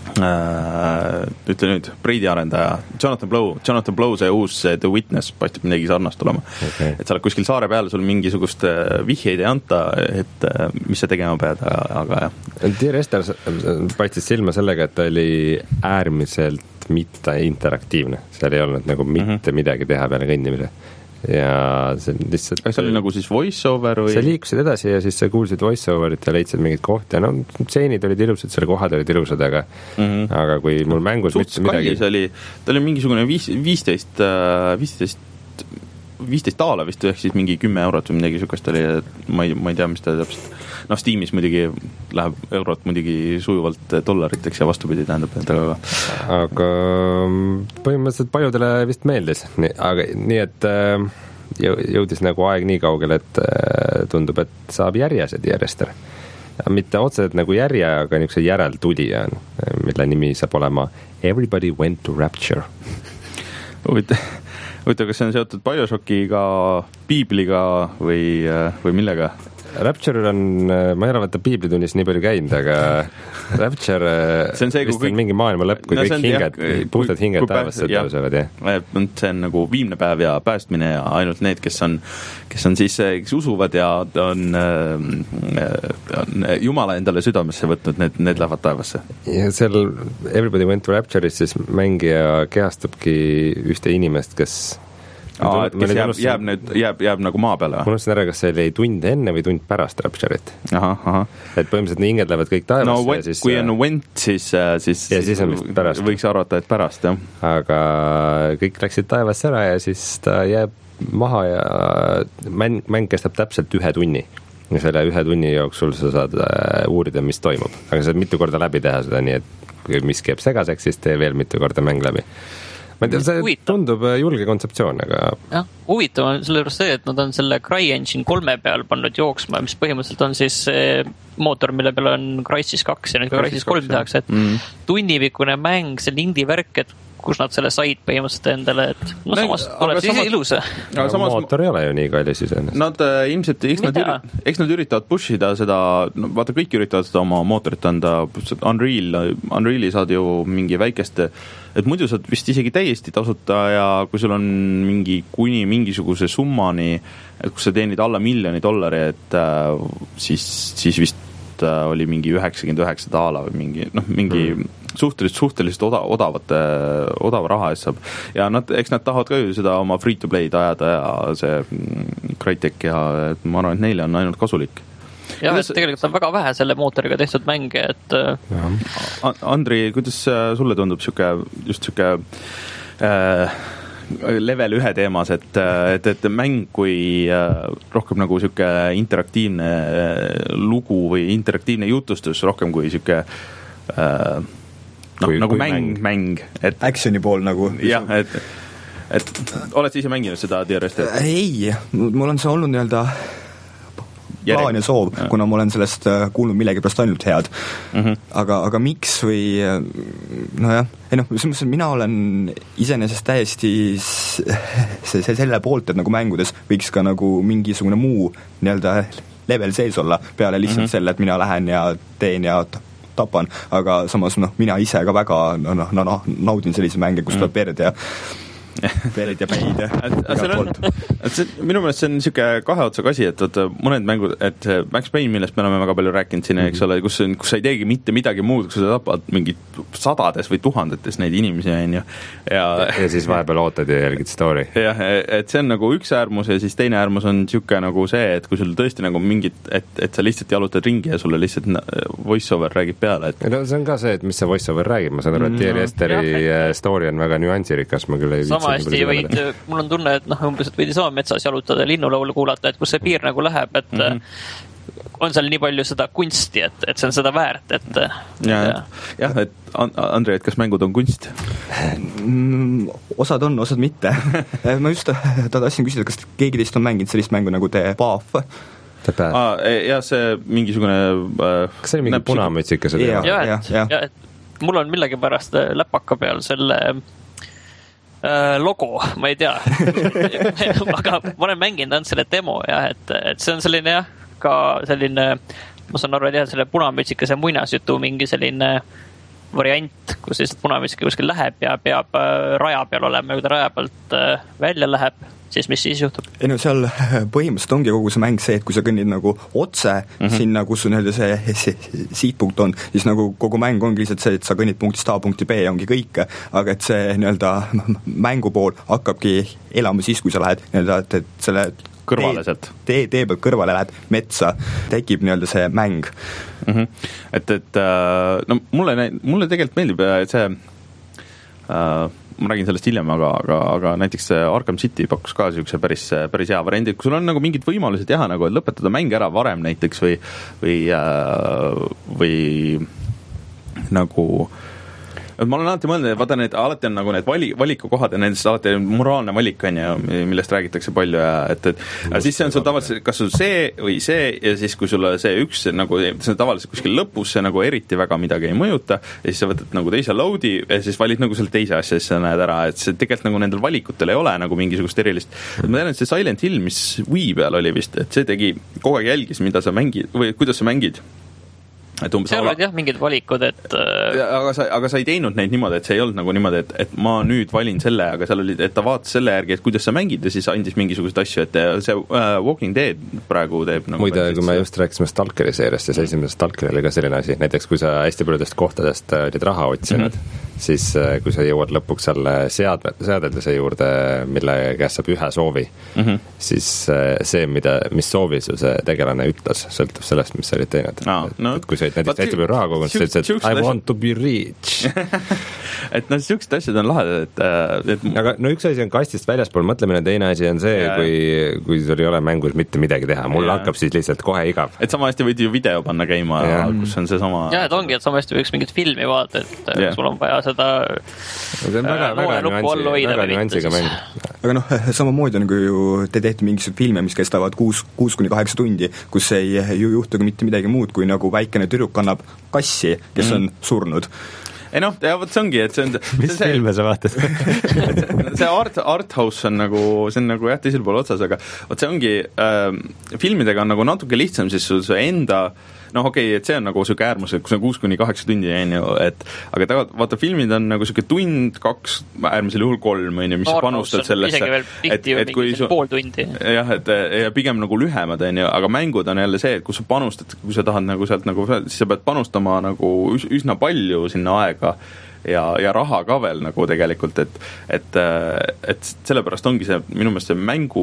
äh, ütle nüüd, Breidi arendaja Jonathan Blow, Jonathan Blow see uus The Witness paistab midagi sarnast olema okay. Et sa oled kuskil saare peal, sul mingisugust vihjeid ei anta, et mis sa tegema pead, aga jah. Dear Esther paistis silma sellega, et ta oli äärmiselt mitte interaktiivne, seal ei olnud nagu mitte mm-hmm. midagi teha peale kõndimise ja see lihtsalt see oli nagu siis voice-over või? sa liikusid edasi ja siis sa kuulsid voice-overit ja leidsid mingid kohti ja no tseenid olid ilusad, selle kohad olid ilusad, aga mm-hmm. aga kui mul mängus suht midagi oli, ta oli mingisugune viis, viisteist viisteist viisteist daala vist, ehk siis mingi kümme eurot või midagi sükast oli, ma ei, ma ei tea, mis ta täpselt noh, Steamis muidugi läheb eurot muidugi sujuvalt dollariteks ja vastupidi tähendab, et aga aga põhimõtteliselt paljudele vist meeldis, aga nii, et jõudis nagu aeg nii kaugele, et tundub, et saab järjesed järjester. Mitte otseselt nagu järje, aga niisuguse järeltulija, mille nimi saab olema Everybody Went to Rapture. Huvitav, huvitav, kas see on seotud BioShockiga, Piibliga või, või millega? Rapture on, ma ei arva, et ta Piiblitunnis nii palju käinud, aga Rapture see on see, vist kõik, on mingi maailma lõpp, kui no, kõik hinged, puhtad hinged taevasse tõusevad, jah. See on nagu viimne päev ja päästmine ja ainult need, kes on, kes on siis, kes usuvad ja on, on Jumala endale südamesse võtnud, need, need lähevad taevasse. Ja seal Everybody Went to Rapture'is siis mängija kehastubki ühte inimest, kes Aa, kes jääb, jääb, nüüd, jääb, jääb nagu maa peale? Ma unustasin ära, kas see oli tund enne või tund pärast Rapture'it. Aha, aha. Et põhimõtteliselt need hinged lähevad kõik taevasse. No, when, siis, kui on went, siis, siis, ja siis on vist pärast. Võiks arvata, et pärast, jah. Aga kõik läksid taevasse ära ja siis ta jääb maha ja mäng, mäng kestab täpselt ühe tunni. Ja selle ühe tunni jooksul sa saad uurida, mis toimub. Aga sa saad mitu korda läbi teha seda, nii et kui miski jääb segaseks, siis tee veel mitu korda mäng läbi. Ma ei tea, see huvitav. Tundub julge kontseptsioon, aga jah, huvitav on selle juures see, et nad on selle CryEngine kolme peal pannud jooksma, mis põhimõtteliselt on siis mootor, mille peal on Crysis kaks ja nüüd Crysis kolm tehakse, et mm. tunnipikkune mäng, see indie värk, et kus nad selle said põhimõtteliselt endale, et no Näin, samas tuleb siis samas, ilus. Samas, mootor ei ole ju nii kallis ise. Nad äh, ilmselt, eks nad, ürit, eks nad üritavad pushida seda, no, vaata kõik üritavad seda oma mootorit anda, Unreal, Unreali saad ju mingi väikeste, et muidu saad vist isegi täiesti tasuta ja kui sul on mingi kuni mingisuguse summani, et kus sa teenid alla miljoni dollari, et äh, siis, siis vist äh, oli mingi üheksakümmend üheksa daala või mingi, noh, mingi mm. suhteliselt, suhteliselt oda, odavate, odava raha eest saab. Ja nad, eks nad tahavad ka ju seda oma free-to-play'd ajada ja see Crytek ja et ma arvan, et neile on ainult kasulik. Jah, kuidas... et tegelikult on väga vähe selle mootoriga tehtud mänge, et ja. Andri, kuidas sulle tundub siuke, just siuke äh, level ühe teemas, et, et, et mäng kui rohkem nagu siuke interaktiivne lugu või interaktiivne jutustus rohkem kui siuke äh, noh, kui, nagu kui mäng, mäng, mäng. Et, actioni pool nagu. Jah, et, et oled sa ise mänginud seda D R S-t? Ei, mul on see olnud nii-öelda plaan ja soov, ja. Kuna ma olen sellest kuulnud millegi pärast ainult head. Mm-hmm. Aga, aga miks või no jah, ei noh, selles mina olen iseenesest täiesti see, see selle poolt, et nagu mängudes võiks ka nagu mingisugune muu nii-öelda level sees olla peale lihtsalt mm-hmm. selle, et mina lähen ja teen ja tapan, aga samas noh, mina ise ka väga no, no, no, no, naudin sellise mänge, kus mm-hmm. tuleb perd ja pered ja päid ja igalt poolt. Et see, minu meelest see on niisugune kahe otsaga asi, et võtta mõned mängud, et Max Payne, millest me oleme väga palju rääkinud siin, eks ole, kus, kus sa ei teegi mitte midagi muud, kus sa tapad mingid sadades või tuhandetes neid inimesi, on ju. Ja, ja siis vahepeal ootad ja jälgid story. Jah, et see on nagu üks äärmus ja siis teine äärmus on niisugune nagu see, et kui sul tõesti nagu mingid, et, et sa lihtsalt jalutad ringi ja sulle lihtsalt voice-over räägib peale. Et... No see on ka see, et mis see voice-over räägib, ma saan aru, et T R S-teri story on väga nüansirikas, ma küll ei viitsi hästi võid, mul on tunne, et noh, umbes, et võid sama metsas jalutada ja linnulaulu kuulata, et kus see piir nagu läheb, et mm-hmm. on seal nii palju seda kunsti, et, et see on seda väärt, et ja, jah, et Andrei, et kas mängud on kunst? Mm, osad on, osad mitte. Ma just tahtsin küsida, kas keegi teist on mänginud sellist mängu nagu The Path? Ah, ja see mingisugune äh, kas see oli mingi punamütsika seda? Ja, ja, et, ja. Ja, et mul on millegipärast läpaka peal selle logo, ma ei tea. Aga ma olen mänginud ainult selle demo, jah, et, et see on selline jah, ka selline, ma saan aru, et jah, selle punamütsikase muinasjutu mingi selline variant, kus lihtsalt punaviski kuskil läheb ja peab raja peal olema ja kui ta raja pealt välja läheb, siis mis siis juhtub? ei no seal põhimõtteliselt ongi kogu see mäng see, et kui sa kõnnid nagu otse mm-hmm. sinna, kus sul nii-öelda see, see siitpunkt on, siis nagu kogu mäng ongi lihtsalt see, et sa kõnnid punktist A punkti B ja ongi kõik, aga et see nii-öelda mängu pool hakkabki elama siis, kui sa lähed nii-öelda, et, et selle kõrvale sealt. Tee, tee pealt kõrvale lähed metsa, tekib nii-öelda see mäng. Mm-hmm. Et, et no mulle, mulle tegelikult meeldib, et see äh, ma räägin sellest hiljem, aga, aga, aga näiteks Arkham City pakkus ka niisuguse päris, päris hea variandi, kui sul on nagu mingid võimalused teha, nagu et lõpetada mäng ära varem näiteks või, või, või nagu ma olen alati mõelnud, et vaata need, alati on nagu need vali, valikukohad ja nendest alati moraalne valik on ja millest räägitakse palju ja et, et ja siis see on sul tavaliselt, kas sul see või see ja siis kui sulle see üks nagu, see on tavaliselt kuskil lõpus, see nagu eriti väga midagi ei mõjuta ja siis sa võtad nagu teise loadi ja siis valid nagu selle teise asja, siis sa näed ära, et see tegelikult nagu nendel valikutel ei ole nagu mingisugust erilist. Ma tean, et see Silent Hill, mis Wii peal oli vist, et see tegi kogu aeg jälgis, mida sa mängid või kuidas sa mängid. seal olid jah mingid valikud, et aga sa, aga sa ei teinud neid niimoodi, et see ei olnud nagu niimoodi, et, et ma nüüd valin selle, aga seal oli, et ta vaatas selle järgi, et kuidas sa mängid ja siis andis mingisuguseid asju, et see uh, Walking Dead praegu teeb nagu muide, kui me just rääkisime Stalkeri seeriast ja siis esimese Stalkeri oli ka selline asi, näiteks kui sa hästi paljudest kohtadest olid raha otsinud mm-hmm. siis kui sa jõuad lõpuks selle seadme, seadelduse juurde, mille käest saab ühe soovi mm-hmm. siis see, mida, mis soovi sul see tegelane ütles, sõltub sellest, mis sa olid teinud no, no. et kui sa näiteks hästi palju raha kogunud, sa ütlesid, et I want to be rich. et noh, siuksed asjad on lahedad, et, et aga no üks asi on kastist väljaspool mõtlemine, teine asi on see, ja, kui, kui sul ei ole mängus mitte midagi teha, mul ja. hakkab siis lihtsalt kohe igav. Et sama hästi võid ju video panna käima, ja. kus on see sama jah, et ongi, et sama hästi võiks mingit filmi vaadata, et ja. sul on vaja seda see on väga, väga, nüansi, väga nüansiga mäng. Aga noh, samamoodi on, kui ju te teete mingisugused filme, mis kestavad kuus, kuus kuni kaheksa tundi, kus ei ju juhtugi mitte midagi muud, kui nagu väikene tüdruk kannab kassi, kes on mm. surnud. Ei noh, ja võt see ongi, et see on mis see, filme sa vaatad? see art, art house on nagu, see on nagu jah, teisel pool otsas, aga võt see ongi äh, filmidega on nagu natuke lihtsam, siis sul see enda noh, okei okay,, et see on nagu siuke äärmus, et kui see on kuus kuni kaheksa tundi, on ju, et aga tagad, vaata, filmid on nagu siuke tund, kaks, äärmisel juhul kolm, on ju, mis sa panustad sellesse. Et, et kui su... pool tundi. Jah, et ja pigem nagu lühemad, on ju, aga mängud on jälle see, et kus sa panustad, kui sa tahad nagu sealt nagu, siis sa pead panustama nagu üsna palju sinna aega ja, ja raha ka veel nagu tegelikult, et, et, et sellepärast ongi see, minu meelest see mängu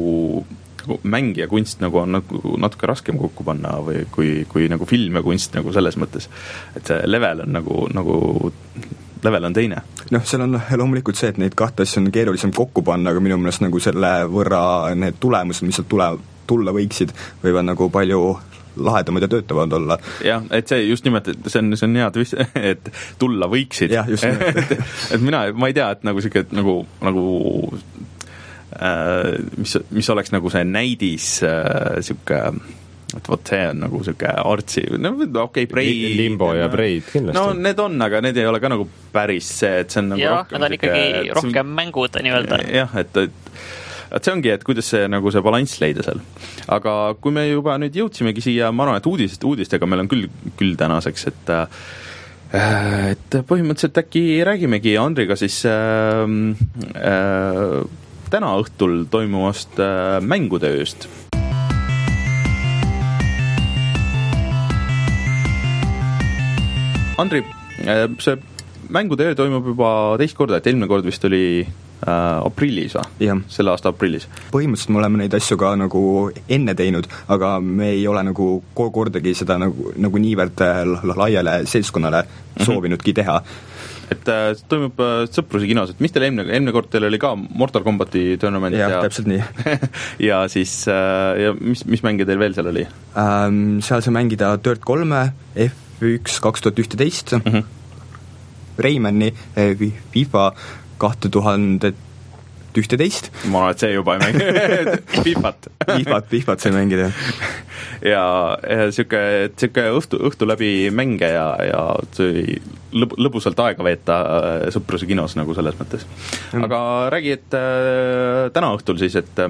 mäng ja kunst nagu on nagu natuke raskem kokku panna või kui, kui nagu film ja kunst nagu selles mõttes, et see level on nagu, nagu level on teine. Noh, seal on loomulikult see, et neid kahte asja on keerulisem kokku panna, aga minu meelest nagu selle võrra need tulemused, mis sealt tule, tulla võiksid, võivad nagu palju lahedamad ja töötavad olla. Jah, et see just nimelt, et see on, see on hea twist, et tulla võiksid. Jah, just nimelt. et, et mina, ma ei tea, et nagu siuke, nagu, nagu äh, mis, mis oleks nagu see näidis äh, siuke, et vot see on nagu siuke artsi, no okei, okay, Braid. Limbo ja Braid kindlasti. No need on, aga need ei ole ka nagu päris see, et see on nagu ja, rohkem need on ikkagi siuke, rohkem see, mängud nii-öelda. Jah, et, et et see ongi, et kuidas see, nagu see balanss leida seal. Aga kui me juba nüüd jõudsimegi siia, ma arvan, et uudist, uudistega meil on küll, küll tänaseks, et et põhimõtteliselt äkki räägimegi Andriga siis äh, äh, täna õhtul toimuvast äh, mängude ööst. Andri, äh, see mängude öö toimub juba teist korda, et eelmine kord vist oli Äh, aprillis või? Selle aasta aprillis. Põhimõtteliselt me oleme neid asju ka nagu enne teinud, aga me ei ole nagu kordagi seda nagu, nagu niivõrd laiale seltskonnale mm-hmm. soovinudki teha. Et äh, toimub äh, Sõpruse kinos, et mis teil eelmine, eelmine kord teil oli ka Mortal Combati tournament? Jah, ja, täpselt nii. ja siis, äh, ja mis, mis mänge teil veel seal oli? Ähm, seal sai mängida Dirt kolme, F üks kaks tuhat üksteist, mm-hmm. Rayman'i, FIFA kahte tuhandet ühteteist. Ma arvan, et see juba ei mängi. Fifat. Fifat, Fifat sai mängida. ja, ja siuke, siuke õhtu, õhtu läbi mänge ja, ja lõb, lõbusalt aega veeta Sõpruse kinos nagu selles mõttes. Aga räägi, et äh, täna õhtul siis, et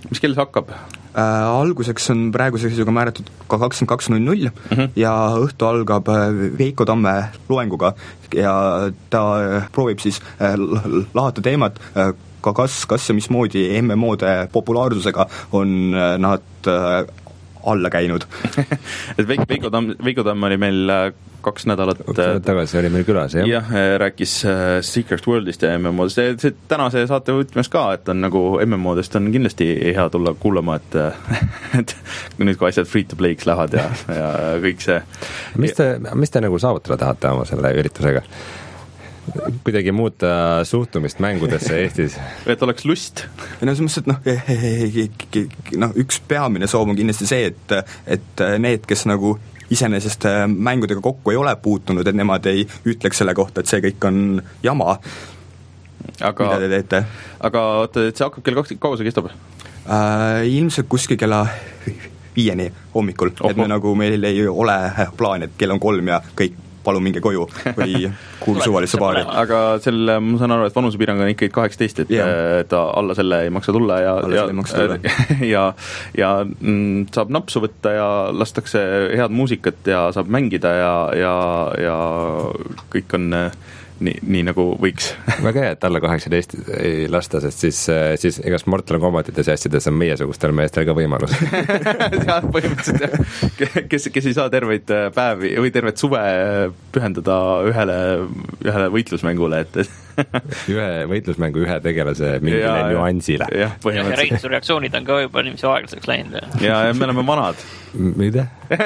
mis kell see hakkab? Äh, alguseks on praeguse seisuga määratud ka kakskümmend kaks null null mm-hmm. ja õhtu algab Veiko Tamme loenguga ja ta proovib siis lahata teemat, ka kas, kas ja mismoodi M M O-de populaarsusega on nad alla käinud. et Veiko, Veiko Tamm, Veiko Tamm oli meil kaks nädalat tagasi oli meil külas, jah? jah, rääkis Secret Worldist ja M M O-dest. See, see tänase saate võtmes ka, et on nagu M M O-dest on kindlasti hea tulla kuulama, et, et nüüd kui asjad free to play'ks lähevad ja, ja kõik see. Mis te, mis te nagu saavutada tahate oma selle üritusega? Kuidagi muuta suhtumist mängudesse Eestis? et oleks lust. no selles mõttes, et noh, no üks peamine soov on kindlasti see, et, et need, kes nagu iseenesest mängudega kokku ei ole puutunud, et nemad ei ütleks selle kohta, et see kõik on jama, aga, mida te teete. aga oota, et see hakkab kell kaks, kaua see kestab? Äh, ilmselt kuskil kella viieni hommikul, Oho. et me nagu meil ei ole plaan, et kell on kolm ja kõik palun minge koju või kuul suvalisse baari. aga selle, ma saan aru, et vanusepiirang on ikkagi kaheksateist, et yeah. ta alla selle ei maksa tulla ja, ja, tulla. ja, ja mm, saab napsu võtta ja lastakse head muusikat ja saab mängida ja, ja, ja kõik on nii, nii nagu võiks. väga hea, et alla kaheksateist ei lasta, sest siis, siis igast Mortal Kombat'ites ja asjades on meiesugustel meestel ka võimalus. jah, põhimõtteliselt jah. Kes, kes ei saa terveid päevi või tervet suve pühendada ühele, ühele võitlusmängule, et ühe võitlusmängu ühe tegelase mingile ja, nüansile. jah, põhimõtteliselt. Reitsu reaktsioonid on ka juba niimise aeglaseks läinud. ja, ja me oleme vanad. mida?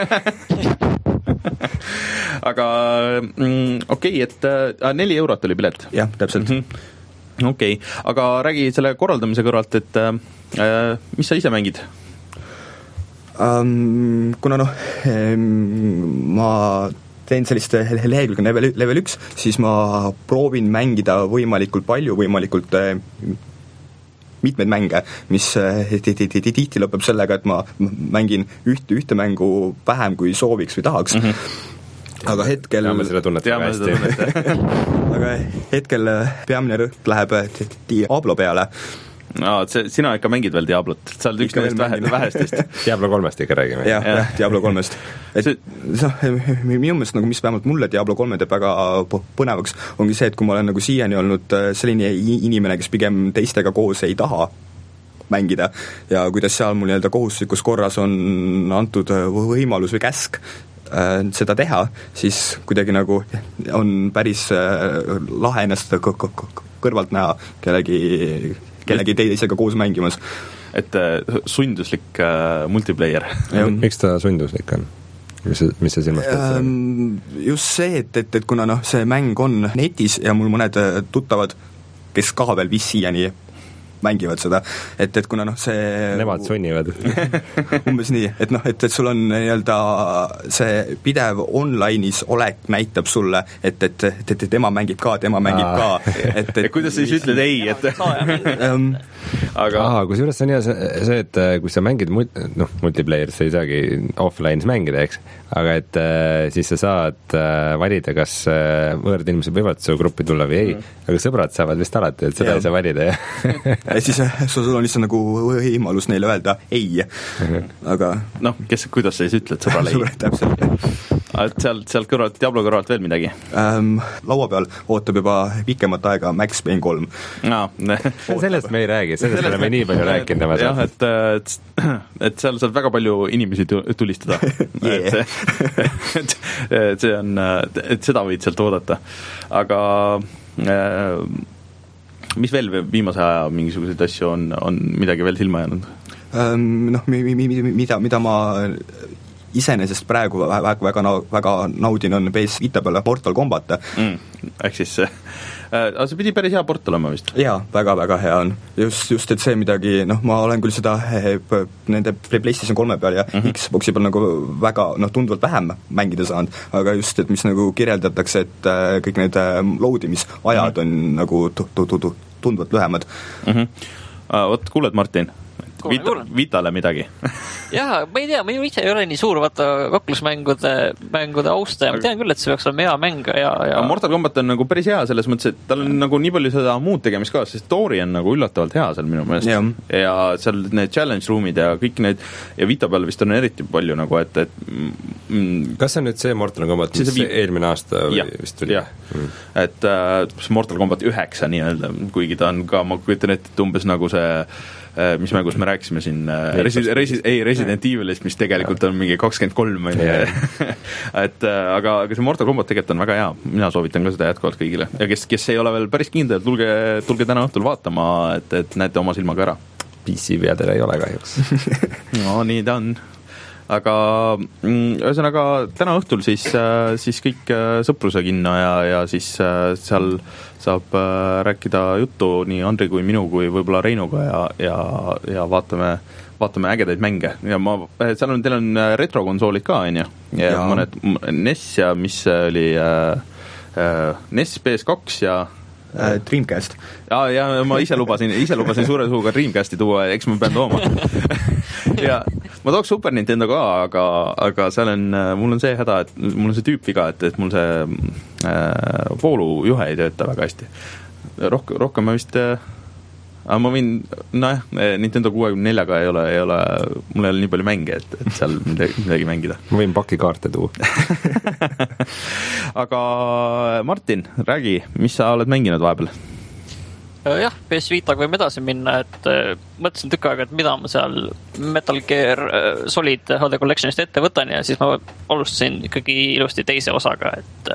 aga mm, okei okay,, et äh, neli eurot oli pilet. jah, täpselt mm-hmm. okei okay., aga räägi selle korraldamise kõrvalt, et äh, mis sa ise mängid? Um, kuna noh, ma teen sellist lehekülge level, level üks, siis ma proovin mängida võimalikult palju, võimalikult äh, mitmeid mänge, mis tihti lõpeb sellega, et ma mängin ühte, ühte mängu vähem, kui sooviks või tahaks. Mm-hmm. aga hetkel teame seda tunnet väga hästi. aga hetkel peamine rõhk läheb Diablo peale. no, see, sina ikka mängid veel Diablot, sa oled üks nendest vähe, vähestest. Diablo kolmest ikka räägime. jah, jah, Diablo kolmest. et see... minu meelest, nagu, mis vähemalt mulle Diablo kolme teeb väga põnevaks, ongi see, et kui ma olen nagu siiani olnud selline inimene, kes pigem teistega koos ei taha mängida ja kuidas seal mul nii-öelda kohustuslikus korras on antud võimalus või käsk seda teha, siis kuidagi nagu on päris lahe ennast kõrvalt näha kellegi kellegi teisega koos mängimas. Et äh, sunduslik äh, multiplayer. Miks ta sunduslik on? Mis, mis see silmast ähm, just see, et, et, et kuna noh, see mäng on netis ja mul mõned tuttavad, kes ka veel vist siiani mängivad seda, et, et kuna noh, see nemad sunnivad umbes nii, et noh, et, et sul on nii-öelda see pidev online'is olek näitab sulle, et, et, et, et tema mängib ka, tema mängib Aa. ka et, et, ja kuidas sa siis ütled ei, et um, aga Aha, kusjuures see on hea see, et kui sa mängid noh, multiplayer, sa ei saagi offline'is mängida, eks, aga et siis sa saad valida, kas võõrad inimesed võivad su gruppi tulla või ei, mm. aga sõbrad saavad vist alati, et seda ja. ei saa valida, jah ja siis sul on lihtsalt nagu võimalus neile öelda ei, aga noh, kes, kuidas sa siis ütled sõbrale ei? täpselt. et seal, sealt kõrvalt, Diablo kõrvalt veel midagi ähm,? Laua peal ootab juba pikemat aega Max Payne kolm no. sellest me ei räägi, sellest oleme nii palju rääkinud jah, et, et, et seal saab väga palju inimesi tulistada yeah. et, et, et see on, et seda võid sealt oodata, aga äh, mis veel viimase aja mingisuguseid asju on, on midagi veel silma jäänud? Um, noh, mi, mi, mi, mida, mida ma iseenesest praegu väga, väga, väga naudin, on P S viie peale Mortal Kombat. Mm, ehk siis äh, see pidi päris hea port olema vist? jaa, väga-väga hea on. Just, just, et see midagi, noh, ma olen küll seda nende PlayStation kolme peal ja mm-hmm. Xboxi peal nagu väga, noh, tunduvalt vähem mängida saanud, aga just, et mis nagu kirjeldatakse, et äh, kõik need äh, loadimisajad mm-hmm. on nagu tu- tu- tu- tunduvalt lühemad. Mm-hmm. Uh, vot, kuuled, Martin? Vita, Vitale midagi jaa, ma ei tea, ma ise ei ole nii suur vaata kaklusmängude mängude austaja, ma tean küll, et see peaks olema hea mäng ja, ja... Mortal Kombat on nagu päris hea selles mõttes, et tal on nagu nii palju seda muud tegemist ka, sest story on nagu üllatavalt hea seal minu meelest ja, ja seal need challenge roomid ja kõik need ja Vita peal vist on eriti palju nagu, et, et mm, kas see on nüüd see Mortal Kombat, mis see eelmine aasta ja, vist tuli? Mm. et äh, Mortal Kombat üheksa nii-öelda, kuigi ta on ka, ma kujutan ette, et umbes nagu see mis mängus me rääkisime siin Resi- Resi- ei, Resident Evilist, mis tegelikult on mingi kakskümmend kolm et aga, aga see Mortal Kombat tegelikult on väga hea, mina soovitan ka seda jätkuvalt kõigile ja kes, kes ei ole veel päris kindel, tulge, tulge täna õhtul vaatama, et, et näete oma silmaga ära. P C peadel ei ole kahjuks no nii ta on. Aga ühesõnaga täna õhtul siis, siis kõik Sõpruse kinno ja, ja siis seal saab rääkida juttu nii Andri kui minu kui võib-olla Reinuga ja, ja, ja vaatame, vaatame ägedaid mänge ja ma, seal on, teil on retrokonsoolid ka, on ju? Ja, ja mõned N E S ja mis oli äh, N E S, P S kaks ja Uh, Dreamcast. Ja, ja ma ise lubasin, ise lubasin suure suuga Dreamcasti tuua, eks ma pean tooma. ja ma tooks Super Nintendo ka, aga, aga seal on, mul on see häda, et mul on see tüüpviga, et, et mul see äh, voolujuhe ei tööta väga hästi. Rohkem, rohkem ma vist äh, aga ma võin, nojah, Nintendo kuuekümne neljaga ei ole, ei ole, mul ei ole nii palju mänge, et, et seal midagi, midagi mängida. Ma võin pakikaarte tuua. aga Martin, räägi, mis sa oled mänginud vahepeal? Jah, P S Vitaga võime edasi minna, et mõtlesin tükk aega, et mida ma seal Metal Gear Solid H D Collectionist ette võtan ja siis ma alustasin ikkagi ilusti teise osaga, et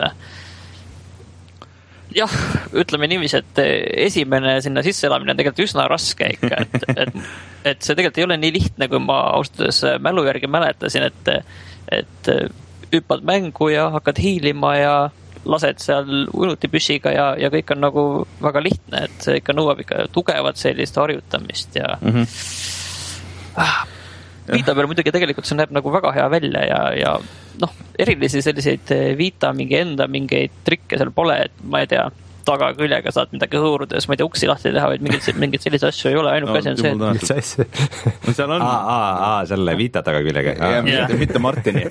jah, ütleme niiviisi, et esimene sinna sisseelamine on tegelikult üsna raske ikka, et, et, et see tegelikult ei ole nii lihtne, kui ma austus mälu järgi mäletasin, et, et hüppad mängu ja hakkad hiilima ja lased seal unutipüssiga ja, ja kõik on nagu väga lihtne, et see ikka nõuab ikka tugevat sellist harjutamist ja mm-hmm. ah, Vita peal muidugi tegelikult see näeb nagu väga hea välja ja, ja noh, erilisi selliseid Vita mingi enda mingeid trikke seal pole, et ma ei tea, taga küljega saad midagi hõõrudes, ma ei tea, uksi lahti teha, vaid mingid, mingid sellised asju ei ole, ainult no, asi on see. Mis asju? No seal on. Aa, aa, aa, selle Vita taga küljega. Ja, mitte, mitte Martini.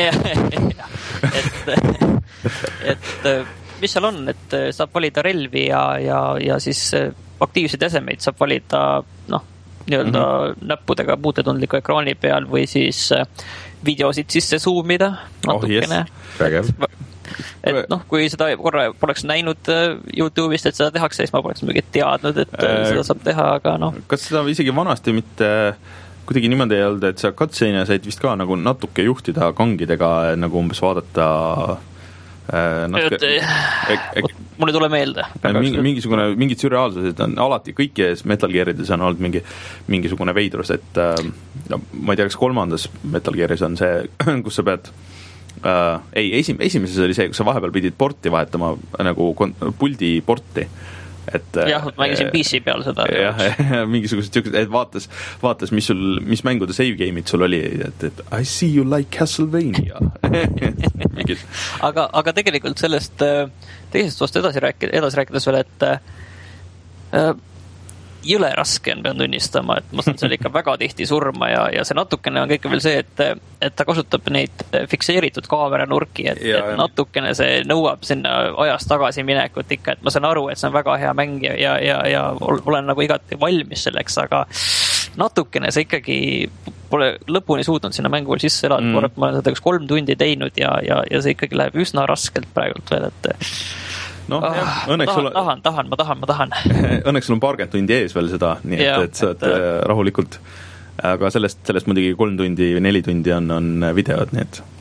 et, et mis seal on, et saab valida relvi ja, ja, ja siis aktiivseid esemeid saab valida, noh, nii-öelda mm-hmm. näppudega puutetundliku ekraani peal või siis videosid sisse zoomida natukene. Oh, yes. et noh, kui seda korra poleks näinud YouTube'ist, et seda tehakse, siis ma poleks mingit teadnud, et äh, seda saab teha, aga noh. Kas seda isegi vanasti mitte kuidagi niimoodi ei olnud, et sa katseina said vist ka nagu natuke juhtida kangidega, nagu umbes vaadata äh, natuke, ek, ek, mul ei tule meelde. Mingi, mingisugune, mingid sürreaalsused on alati, kõikies Metal Gearides on olnud mingi, mingisugune veidrus, et äh, no, ma ei tea, kas kolmandas Metal Gearis on see, kus sa pead äh, ei, esim, esimeses oli see, kus sa vahepeal pidid porti vahetama nagu puldi porti. Et, jah, mängisin P C peal seda. Jah, mingisugused tükkud, et vaatas, vaatas, mis sul, mis mängude save game'id sul oli, et, et I see you like Castlevania. aga, aga tegelikult sellest teisest ost edasi rääkida, edasi rääkides veel, et äh, jõle raske on, pean tunnistama, et ma saan seal ikka väga tihti surma ja, ja see natukene on kõik veel see, et, et ta kasutab neid fikseeritud kaameranurki, et, ja, et natukene see nõuab sinna ajas tagasi minekut ikka, et ma saan aru, et see on väga hea mäng ja, ja, ja, ja olen nagu igati valmis selleks, aga natukene see ikkagi pole lõpuni suutnud sinna mängu veel sisse elada, mm. ma olen seda üks kolm tundi teinud ja, ja, ja see ikkagi läheb üsna raskelt praegult veel, et no, ah, jah, õnneks tahan, sul... tahan, tahan, ma tahan, ma tahan. Õnneks sul on paarkümmend tundi ees veel seda, nii et, ja, et saad et... rahulikult. Aga sellest, sellest muidugi kolm tundi või neli tundi on, on videod, nii et...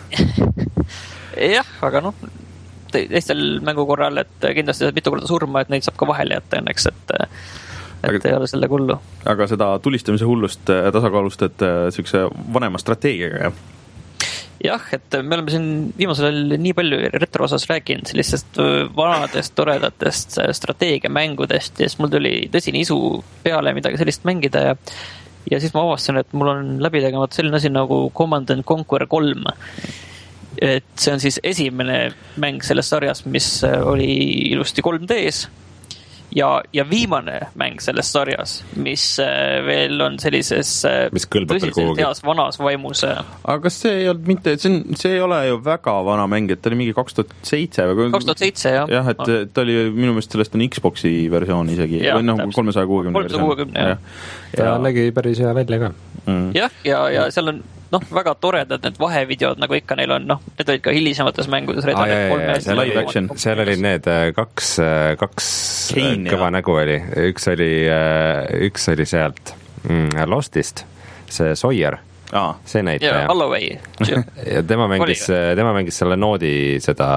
jah, aga noh, teistel mängukorral, et kindlasti saad mitu korda surma, et neid saab ka vahele jätta õnneks, et, et aga, ei ole selle hullu. Aga seda tulistamise hullust tasakaalustad sellise vanema strateegiaga, jah? Jah, et me oleme siin viimasel ajal nii palju retro osas rääkinud sellistest vanadest, toredatest strateegiamängudest ja siis mul tuli tõsine isu peale midagi sellist mängida ja, ja siis ma avastasin, et mul on läbi tegemata selline asi nagu Command and Conquer kolm. Et see on siis esimene mäng selles sarjas, mis oli ilusti kolm D-s ja, ja viimane mäng selles sarjas, mis veel on sellises tõsiselt heas vanas vaimus. Aga kas see ei olnud mitte, see, on, see ei ole ju väga vana mäng, et ta oli mingi kaks tuhat seitse või kaks tuhat seitse, jah. jah, et ta oli minu meelest sellest on Xboxi versioon isegi, ja, või noh, kolmesaja kuuekümne versioon. Ja. ta ja. nägi päris hea välja ka. Mm. jah, ja, ja seal on noh, väga toredad need vahevideod, nagu ikka neil on, noh, need olid ka hilisemates mängudes. Ah, jah, jah, seal, oli, seal olid need kaks, kaks Kane, kõva jah. nägu oli. Üks oli, üks oli sealt mm, Lostist, see Sawyer, ah. see näitaja. Ja, Holloway. ja tema mängis, tema mängis selle noodi seda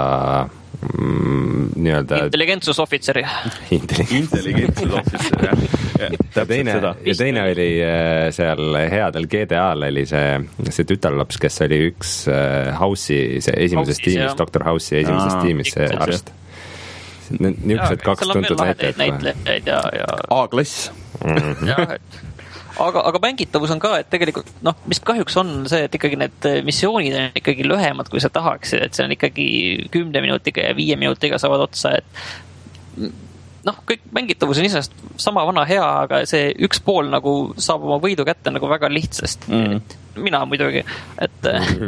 mm, nii-öelda... Intelligentsusohvitseri. Intelligentsusohvitseri, jah. Ja, ja, teine, ja teine oli seal headel G D A-l oli see, see tütarlaps, kes oli üks House'i, see esimeses House'is, tiimis, doktor House'i esimeses Aa, tiimis, see arst. Niisugused kaks tuntud näitlejad. A-klass. jah, et aga, aga mängitavus on ka, et tegelikult noh, mis kahjuks on see, et ikkagi need missioonid on ikkagi lühemad, kui sa tahaksid, et see on ikkagi kümne minutiga ja viie minutiga saavad otsa, et noh, kõik mängitavus on isest sama vana hea, aga see üks pool nagu saab oma võidu kätte nagu väga lihtsast. Mm. Mina muidugi, et,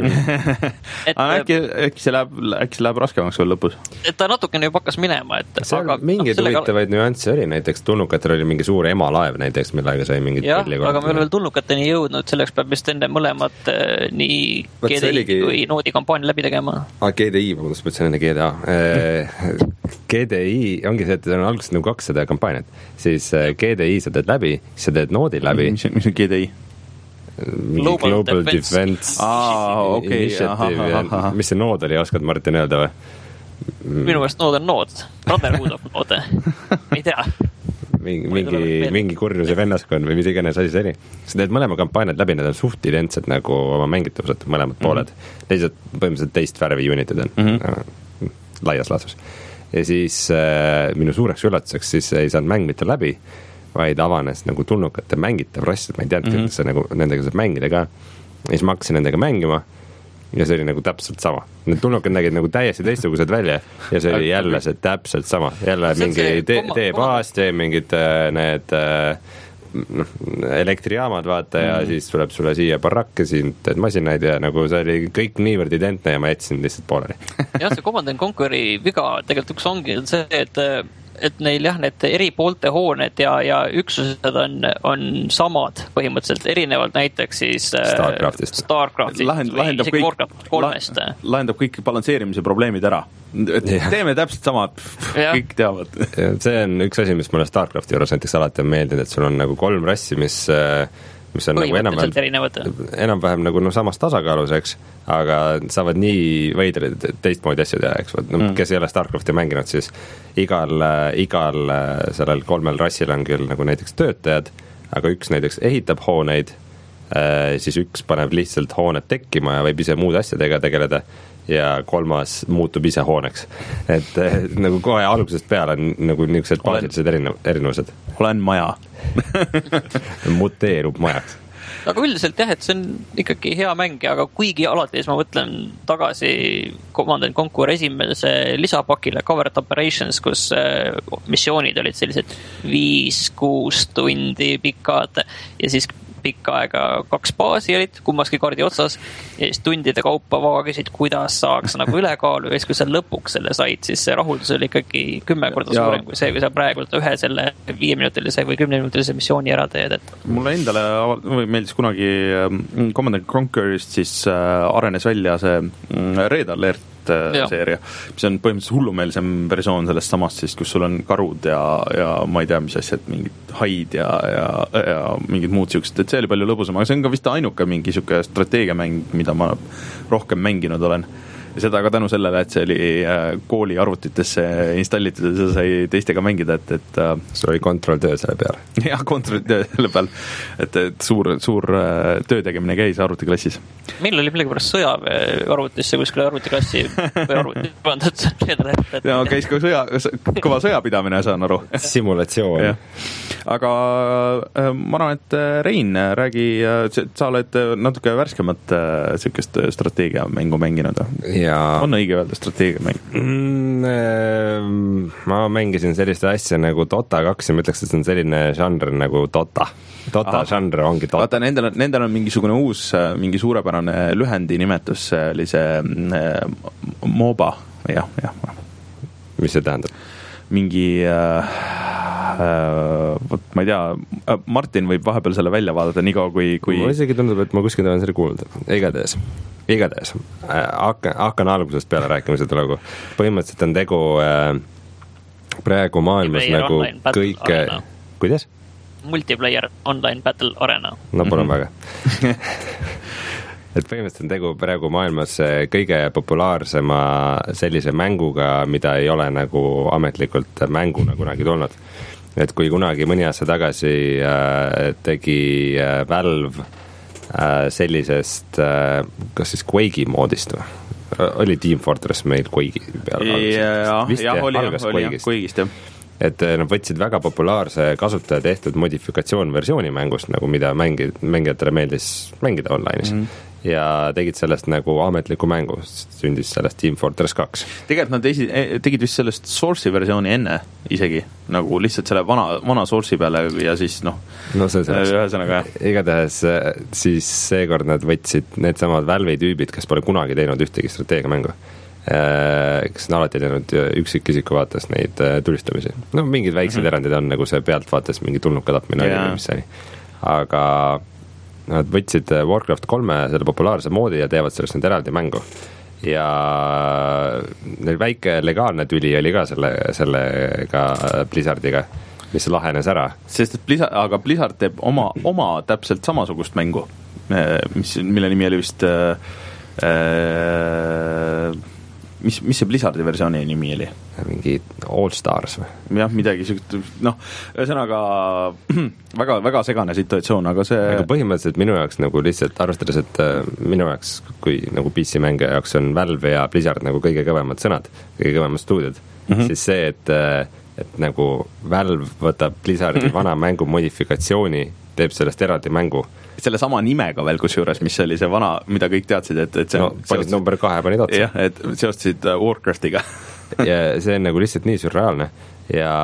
et äkki, äkki, see läheb, äkki see läheb raskemaks veel lõpus? Et ta natukene juba hakkas minema, et seal aga, mingeid no, huvitavaid sellega... nüansse oli, näiteks tulnukatel oli mingi suur emalaev näiteks, millega sai mingit jah, aga me oleme veel tulnukateni jõudnud, selleks peab vist enne mõlemad äh, nii G D I oligi... kui noodi kampaania läbi tegema. Ah, G D I, ma kuidas mõtlesin enne G D A. G D I ongi see, et see on alguses nagu kakssada kampaaniat, siis G D I sa teed läbi, siis sa teed noodi läbi. Mis, mis on G D I? Global, Global Defense, Defense ah, okay. Initiative aha, aha. Mis see nood oli, oskad Martin öelda või? Minu meelest nood on nood, Brotherhood of nood ei tea mingi, mingi, mingi kurnuse vennaskond või mis iganes asi see oli. Sa teed mõlema kampaaniad läbi, need on suht identsed nagu oma mängitavused, mõlemad mm-hmm. pooled teised põhimõtteliselt teist värvi unitid on mm-hmm. laias laastus ja siis äh, minu suureks üllatuseks siis ei saanud mäng mitte läbi, vaid avanes nagu tulnukate mängitav rass, ma ei teadnud mm, -hmm. et see nagu nendega saab mängida ka. Ja siis ma hakkasin nendega mängima ja see oli nagu täpselt sama. Need tulnukad nägid nagu täiesti teistsugused välja ja see oli jälle see täpselt sama. Jälle see mingi teebaas, tee mingid need noh, elektrijaamad vaata mm -hmm. ja siis tuleb sulle siia barrakke, siin teed masinaid ja nagu see oli kõik niivõrd identne ja ma jätsin lihtsalt pooleli. jah, see Command and Conqueri viga tegelikult üks ongi see, et et neil jah, need eri poolte hooned ja, ja üksused on, on samad põhimõtteliselt, erinevalt näiteks siis Starcraftist, Starcraftist Lahend, või isegi Warcraft kolmest. Lahendab kõik balansseerimise probleemid ära. Teeme täpselt samad, kõik teavad. See on üks asi, mis mulle Starcrafti juures näiteks alati on meeldinud, et sul on nagu kolm rassi, mis mis on nagu enam-vähem, enam-vähem nagu no samas tasakaalus, eks, aga saavad nii veidrid teistmoodi asju teha, eks, no, mm. kes ei ole Starcrafti mänginud, siis igal, igal sellel kolmel rassil on küll nagu näiteks töötajad, aga üks näiteks ehitab hooneid, siis üks paneb lihtsalt hooned tekkima ja võib ise muud asjadega tegeleda ja kolmas muutub ise hooneks. Et nagu kohe algusest peale on nagu niisugused baasilised erinevused. Olen maja. muteerub majaks. Aga üldiselt jah, et see on ikkagi hea mäng, aga kuigi alati siis ma mõtlen tagasi Command and Conquer esimese lisapakile Covert Operations, kus missioonid olid sellised viis kuus tundi pikad ja siis pikka aega kaks baasi olid kummaski kaardi otsas ja siis tundide kaupa vaagisid, kuidas saaks nagu ülekaalu ja siis kui sa lõpuks selle said, siis see rahuldus oli ikkagi kümme korda ja suurem kui see, kui sa praegult ühe selle viieminutilise või kümneminutilise missiooni ära teed. Et... Mulle endale meeldis kunagi Command and Conquerist siis arenes välja see Red Alert ja. seeria, mis on põhimõtteliselt hullumeelsem versioon sellest samast siis, kus sul on karud ja, ja ma ei tea, mis asjad, mingid haid ja, ja, ja mingid muud siuksed, et see oli palju lõbusam, aga see on ka vist ainuke mingi siuke strateegiamäng, mida ma rohkem mänginud olen. Ja seda ka tänu sellele, et see oli kooli arvutitesse installitud ja seda sai teistega mängida, et, et see oli kontrolltöö selle peal. jah, kontrolltöö selle peal, et, et suur, suur töö tegemine käis arvutiklassis. Meil oli millegipärast sõjaväe arvutisse kuskile arvutiklassi või arvuti pandud. ja käis ka sõja, kõva sõjapidamine, saan aru. Simulatsioon. Aga ma arvan, et Rein, räägi, sa oled natuke värskemat sükest strateegia mängu mänginud. ja on õige öelda strateegiamäng? Mm, ma mängisin sellist asja nagu Dota kaks ja ma ütleks, et see on selline žanr nagu Dota. Dota žanr ongi Dota. Vaata, nendel on, nendel on mingisugune uus, mingi suurepärane lühendi nimetus, oli see MOBA, jah, jah. Mis see tähendab? Mingi äh, äh, võt, ma ei tea, Martin võib vahepeal selle välja vaadata nii kaua, kui, kui... Ma isegi tundub, et ma kuskil olen selle kuulnud. Igatahes, igatahes. Hakkan, hakkan algusest peale rääkima seda lugu. Põhimõtteliselt on tegu äh, praegu maailmas nagu kõike... Kuidas? Multiplayer online battle arena. No pole mm-hmm. väga. Et põhimõtteliselt on tegu praegu maailmas kõige populaarsema sellise mänguga, mida ei ole nagu ametlikult mänguna kunagi tulnud. Et kui kunagi mõni aasta tagasi äh, tegi äh, Valve äh, sellisest, äh, kas siis Quake'i moodist või? Oli Team Fortress meil Quake'i peal? Ja, ja, oli, oli Quake'ist, jah. Et nad võtsid väga populaarse kasutaja tehtud modifikatsioon versiooni mängust, nagu mida mängi, mängijatele meeldis mängida online'is. Mm-hmm. Ja tegid sellest nagu ametliku mängu, sündis sellest Team Fortress kaks. Tegelikult nad esi, tegid vist sellest Source'i versiooni enne isegi, nagu lihtsalt selle vana, vana Source'i peale ja siis noh, no see sellest. Ühesõnaga. Igatahes siis seekord nad võtsid need samad Valve'i tüübid, kes pole kunagi teinud ühtegi strateegiamängu. Kes on alati teinud üksikisiku vaates neid tulistamisi. No mingid väiksed mm-hmm. erandid on, nagu see pealt vaates mingi tulnuka tapmine yeah. oli, mis see oli. Aga nad võtsid Warcraft kolme selle populaarse moodi ja teevad sellest nüüd eraldi mängu. Ja neil väike legaalne tüli oli ka selle, sellega Blizzardiga, mis lahenes ära. Sest et Blizzard, aga Blizzard teeb oma, oma täpselt samasugust mängu, mis, mille nimi oli vist äh, mis, mis see Blizzardi versiooni nimi oli? Mingi All Stars või? Jah, midagi sügt, noh, ühesõnaga väga, väga segane situatsioon, aga see... Aga põhimõtteliselt minu jaoks nagu lihtsalt arvestades, et minu jaoks, kui nagu P C-mänge jaoks on Valve ja Blizzard nagu kõige kõvemad sõnad, kõige kõvemad stuudiod, mm-hmm. siis see, et, et nagu Valve võtab Blizzardi vana mängu modifikatsiooni, teeb sellest eraldi mängu. Selle sama nimega veel kusjuures, mis oli see vana, mida kõik teadsid, et, et see no, panid seost... number kahe panid otsa. Jah, et seostasid Warcraftiga. Ja see on nagu lihtsalt nii surreaalne. Ja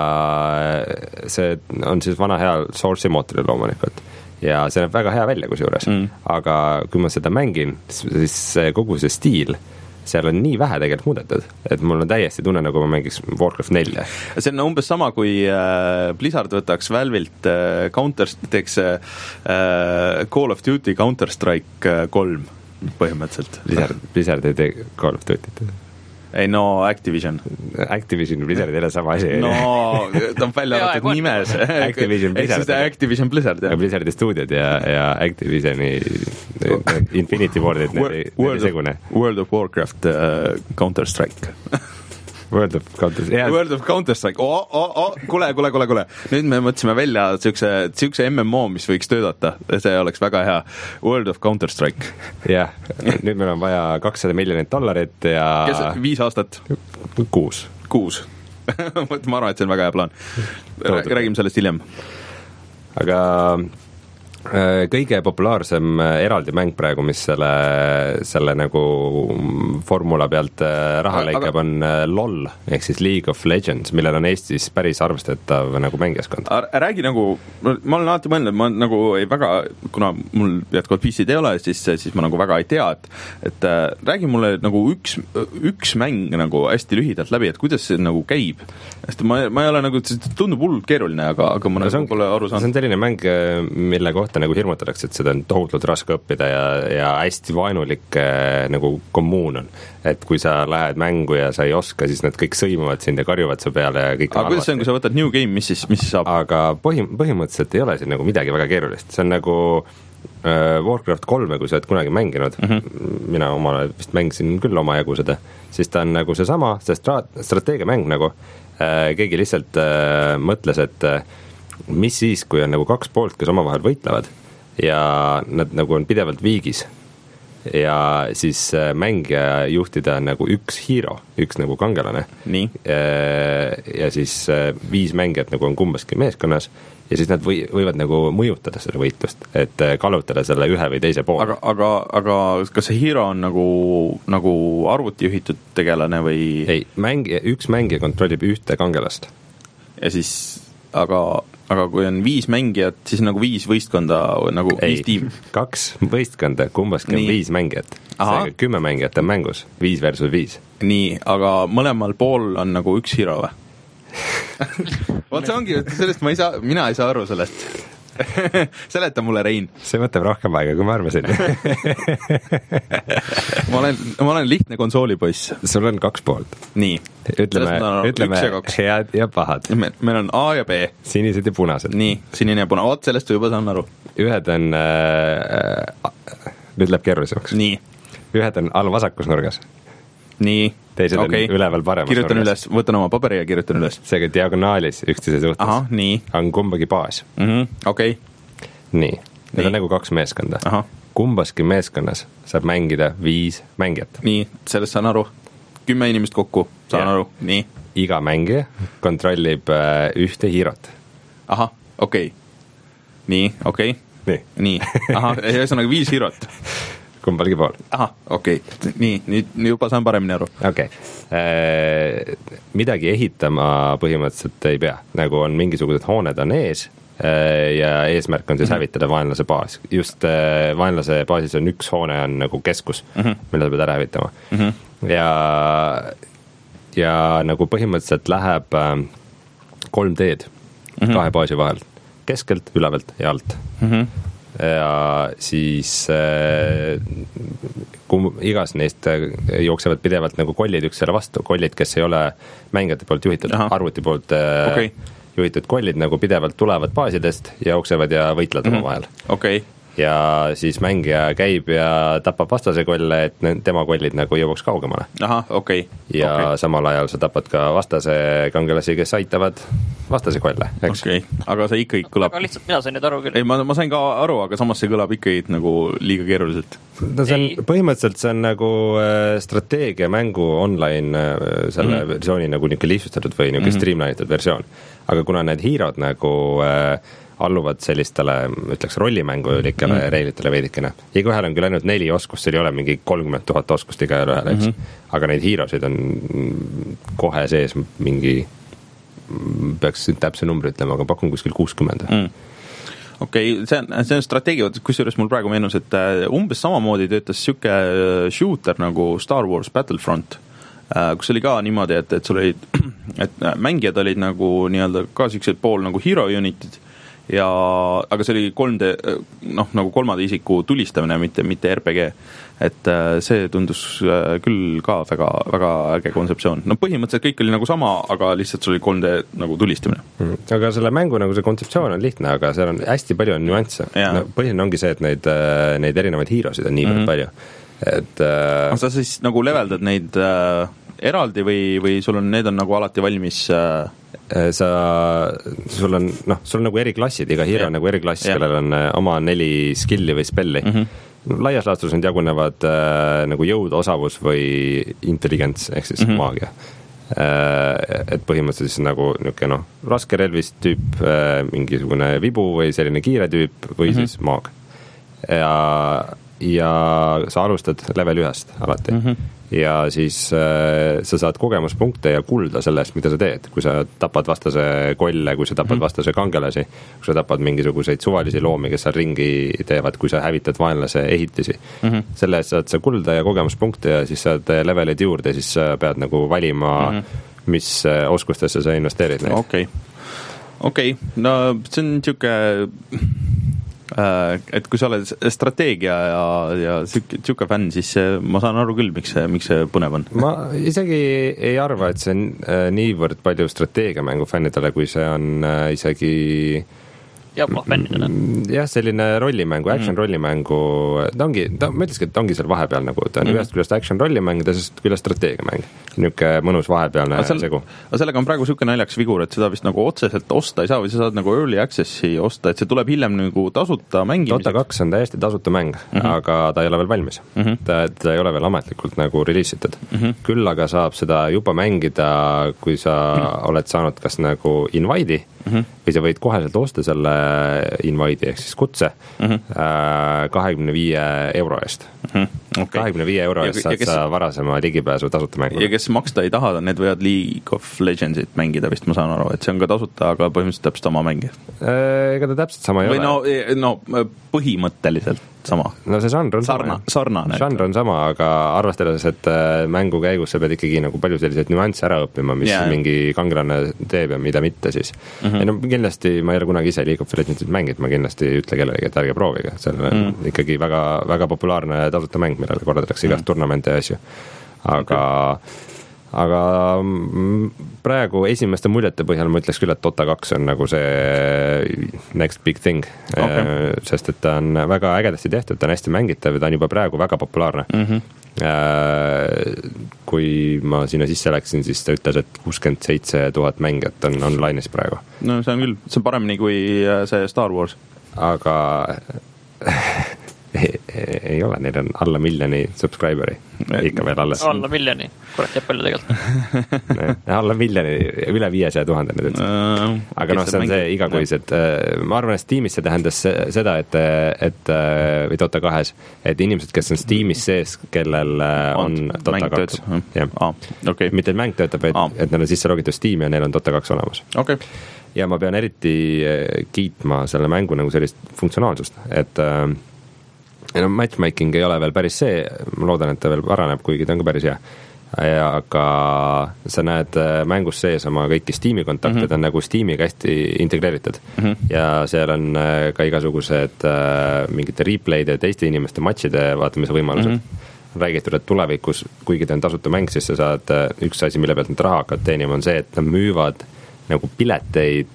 see on siis vana hea Source'i mootori loomulikult. Ja see näeb väga hea välja kusjuures. Mm. Aga kui ma seda mängin, siis kogu see stiil, seal on nii vähe tegelikult muudetud, et mul on täiesti tunne, nagu ma mängiks Warcraft nelja. See on umbes sama, kui Blizzard võtaks Valve'ilt Counter, teeks Call of Duty Counter-Strike kolm põhimõtteliselt. Blizzard, Blizzard ei tee Call of Duty't. Ei, no Activision. Activision Blizzard ei ole sama asi. No, ta on välja arvatud nimes. Activision Blizzard. Activision Blizzard, jah. Blizzardi stuudiod ja, ja Activisioni Infinity Wardid, need ei segune. World of Warcraft uh, Counter-Strike. World of Counter-Strike. World of Counter-Strike. Oh, oh, oh, kule, kule, kule, kule. Nüüd me mõtlesime välja siukse, siukse M M O, mis võiks töötada. See oleks väga hea. World of Counter-Strike. Jah, nüüd meil on vaja kakssada miljonit dollarit ja... Kes, viis aastat? Kuus. Kuus. Ma arvan, et see on väga hea plaan. Räägime sellest hiljem. Aga... kõige populaarsem eraldi mäng praegu, mis selle, selle nagu formula pealt raha leikab, on LOL, ehk siis League of Legends, millel on Eestis päris arvestatav nagu mängijaskond. Räägi nagu, ma olen alati mõelnud, ma nagu ei väga, kuna mul jätkuvalt P C-d ei ole, siis, siis ma nagu väga ei tea, et, et räägi mulle nagu üks, üks mäng nagu hästi lühidalt läbi, et kuidas see nagu käib. Sest ma, ma ei ole nagu, see tundub hullult keeruline, aga, aga ma nagu pole aru saanud. See on selline mäng, mille kohta nagu hirmutatakse, et seda on tohutult raske õppida ja, ja hästi vaenulik nagu kommuun on. Et kui sa lähed mängu ja sa ei oska, siis nad kõik sõimuvad sind ja karjuvad su peale ja kõik. Aga kuidas see on, kui sa võtad New Game, mis siis, mis siis saab? Aga põhim- põhimõtteliselt ei ole siin nagu midagi väga keerulist. See on nagu äh, Warcraft kolme, kui sa oled kunagi mänginud, mm-hmm. mina omale vist mängisin küll oma jagu seda, siis ta on nagu seesama, see stra- strateegiamäng nagu äh, keegi lihtsalt äh, mõtles, et äh, mis siis, kui on nagu kaks poolt, kes omavahel võitlevad ja nad nagu on pidevalt viigis ja siis mängija juhtida on nagu üks hero, üks nagu kangelane. Nii. Ja siis viis mängijat nagu on kumbaski meeskonnas ja siis nad või, võivad nagu mõjutada selle võitlust, et kallutada selle ühe või teise poole. aga, aga, aga kas see hero on nagu, nagu arvutijuhitud tegelane või? Ei, mängija, üks mängija kontrollib ühte kangelast. Ja siis, aga, aga kui on viis mängijat, siis nagu viis võistkonda, nagu ei, viis tiim? Kaks võistkonda, kumbaski on viis mängijat. Seega kümme mängijat on mängus, viis versus viis. Nii, aga mõlemal pool on nagu üks hero või? Vot see ongi, sellest ma ei saa, mina ei saa aru sellest. Seleta mulle, Rein. See võtab rohkem aega, kui ma arvasin. ma olen, ma olen lihtne konsoolipoiss. Sul on kaks poolt. Nii. Ütleme, ütleme ja head ja pahad. Me, meil on A ja B. Sinised ja punased. Nii, sinine ja puna. Oot, sellest juba saan aru. Ühed on, äh, nüüd läheb keerulisemaks. Nii. Ühed on all vasakus nurgas. Nii. Teised okay. on üleval paremas kirjutan nurgas. Üles, võtan oma paberi ja kirjutan üles. Seega diagonaalis üksteise suhtes. Aha, nii. On kumbagi baas. Mhm, okei. Nii. Need on nagu kaks meeskonda. Aha. Kumbaski meeskonnas saab mängida viis mängijat. Nii, sellest saan aru. Kümme inimest kokku, saan ja. aru. Nii. Iga mängija kontrollib äh, ühte hiirot. Aha, okei. Nii, okei. Nii. Nii. Aha, ühesõnaga viis hiirot. Kumbalgi pool. Aha, okei. Okay. Nii, nüüd juba saan paremini aru. Okei. Okay. Midagi ehitama põhimõtteliselt ei pea. Nagu on mingisugused hooned on ees ja eesmärk on siis mm-hmm. hävitada vaenlase baas. Just vaenlase baasis on üks hoone on nagu keskus, mm-hmm. mille sa pead ära hävitama. Mm-hmm. Ja, ja nagu põhimõtteliselt läheb kolm teed mm-hmm. kahe baasi vahel. Keskelt, ülevalt ja alt. Mhm. Ja siis äh, kum, igas neist jooksevad pidevalt nagu kollid üksteisele vastu, kollid, kes ei ole mängijate poolt juhitud, Aha. arvuti poolt äh, okay. juhitud kollid nagu pidevalt tulevad baasidest ja jooksevad ja võitlevad mm-hmm. oma vahel. Okei. Okay. Ja siis mängija käib ja tapab vastase kolle, et tema kollid nagu jõuaks kaugemale. Aha, okei. Okay. Ja okay. samal ajal sa tapad ka vastase kangelasi, kes aitavad vastase kolle, eks? Okei, okay. Aga see ikkagi kõlab... Aga lihtsalt mina sain nüüd aru küll. Ei, ma, ma sain ka aru, aga samas see kõlab ikkagi nagu liiga keeruliselt. No see on, põhimõtteliselt see on nagu äh, strateegia mängu online äh, selle mm. versiooni nagu niuke lihtsustatud või niuke mm-hmm. streamlinetud versioon. Aga kuna need hiirod nagu... Äh, alluvad sellistele, ütleks, rollimängulikele mm. reeglitele veidikene. Iga ühel on küll ainult neli oskust, seal ei ole mingi kolmkümmend tuhat oskust iga ühel, eks. Mm-hmm. Aga neid hiirosid on kohe sees mingi, peaks täpse numbri ütlema, aga pakun kuskil kuuskümmend. Mm. Okei, okay, see on, see on strateegia, kusjuures mul praegu meenus, et umbes samamoodi töötas siuke shooter nagu Star Wars Battlefront, kus oli ka niimoodi, et, et sul olid, et mängijad olid nagu nii-öelda ka siuksed pool nagu hero unitid, ja, aga see oli kolm D, noh, nagu kolmanda isiku tulistamine, mitte, mitte R P G. Et see tundus küll ka väga, väga äge kontseptsioon. No põhimõtteliselt kõik oli nagu sama, aga lihtsalt see oli kolm D nagu tulistamine. Mm. Aga selle mängu nagu see kontseptsioon on lihtne, aga seal on hästi palju on nüansse. No, põhiline ongi see, et neid, neid erinevaid hiirosid on niivõrd mm-hmm. palju. Et, äh... sa siis nagu leveldad neid äh, eraldi või, või sul on, need on nagu alati valmis... Äh... sa, sul on, noh, sul on nagu eri klassid, iga hiir on nagu eri klass, kellel on oma neli skilli või spelli. Mm-hmm. Laias laastus on jagunevad äh, nagu jõud, osavus või intelligents, ehk siis mm-hmm. maagia. Äh, et põhimõtteliselt siis nagu niuke, noh, raske relvist tüüp, äh, mingisugune vibu või selline kiire tüüp või mm-hmm. siis maag. Ja, ja sa alustad level ühest alati. Mm-hmm. Ja siis äh, sa saad kogemuspunkte ja kulda sellest, mida sa teed. Kui sa tapad vastase kolle, kui sa tapad mm-hmm. vastase kangelasi, kui sa tapad mingisuguseid suvalisi loomi, kes seal ringi teevad, kui sa hävitad vaenlase ehitisi. Mm-hmm. Selle eest saad sa kulda ja kogemuspunkte ja siis saad levelid juurde, siis sa pead nagu valima, mm-hmm. mis oskustesse sa investeerid. Okei, okei, no see on niisugune... et kui sa oled strateegia ja, ja siuke fänn, siis ma saan aru küll, miks see, miks see põnev on. Ma isegi ei arva, et see on niivõrd palju strateegiamängu fännidele, kui see on isegi Diablo fännidele. Jah, selline rollimängu, action mm. rollimängu, ta ongi, ta, ma ütleski, et ta ongi seal vahepeal nagu, ta on mm. ühest küljest action rollimäng, teisest küljest strateegiamäng. Niuke mõnus vahepealne seal, segu. Aga sellega on praegu siuke naljaks vigur, et seda vist nagu otseselt osta ei saa või sa saad nagu early access'i osta, et see tuleb hiljem nagu tasuta mängimiseks. Dota kaks on täiesti tasuta mäng, mm-hmm. aga ta ei ole veel valmis. Mm-hmm. Ta, ta ei ole veel ametlikult nagu reliisitud. Mm-hmm. Küll aga saab seda juba mängida, kui sa mm-hmm. oled saanud kas nagu invite'i mm-hmm. või sa võid koheselt osta selle invite'i ehk siis kutse mm-hmm. kahekümne viie euro eest mm-hmm. okay. kahekümne viie euro eest saad kes... sa varasema ligipääsu tasuta mängule. Ja kes maksta ei taha, need võivad League of Legendsit mängida vist, ma saan aru, et see on ka tasuta, aga põhimõtteliselt täpselt sama mäng. Ega ta täpselt sama ei või ole. No, no põhimõtteliselt sama. No see žanr on Sarna, sama. Sarnane. Žanr on sama, aga arvestades, et mängu käigus sa pead ikkagi nagu palju selliseid nüansse ära õppima, mis yeah. mingi kangelane teeb ja mida mitte siis. Mm-hmm. Ja no kindlasti ma ei ole kunagi ise League of Legendsit mängid, ma kindlasti ei ütle kellelegi, et ärge proovige. See on mm. ikkagi väga, väga populaarne tasuta mäng, millele korraldatakse igast mm. turnamente ja asju. Aga okay. aga praegu esimeste muljete põhjal ma ütleks küll, et Dota kaks on nagu see next big thing okay. sest et ta on väga ägedasti tehtud, ta on hästi mängitav ja ta on juba praegu väga populaarne mm-hmm. kui ma sinna sisse läksin, siis ta ütles, et kuuskümmend seitse tuhat mängijat on online'is praegu. No see on küll, see on paremini kui see Star Wars. Aga ei, ei ole, neil on alla miljoni subscriberi ikka veel alles. Alla miljoni, kurat jääb palju tegelikult. alla miljoni, üle viiesaja tuhande nüüd üldse. Aga noh, see on see igakuised, ma arvan, et Steamis see tähendas seda, et, et või Dota kahes, et inimesed, kes on Steamis sees, kellel on Dota kaks. Ah, okay. Mitte et mäng töötab, et, ah. et neil on sisse logitud Steam ja neil on Dota kaks olemas. Okay. Ja ma pean eriti kiitma selle mängu nagu sellist funktsionaalsust, et ja no matchmaking ei ole veel päris see, ma loodan, et ta veel paraneb, kuigi ta on ka päris hea. Aga sa näed mängus sees oma kõiki Steam'i kontakte, mm-hmm. ta on nagu Steam'iga hästi integreeritud mm-hmm. ja seal on ka igasugused mingite replay'de ja teiste inimeste matchide vaatamise võimalused. Mm-hmm. Räägitud, et tulevikus, kuigi ta on tasuta mäng, siis sa saad üks asi, mille pealt nad raha hakkavad teenima, on see, et nad müüvad nagu pileteid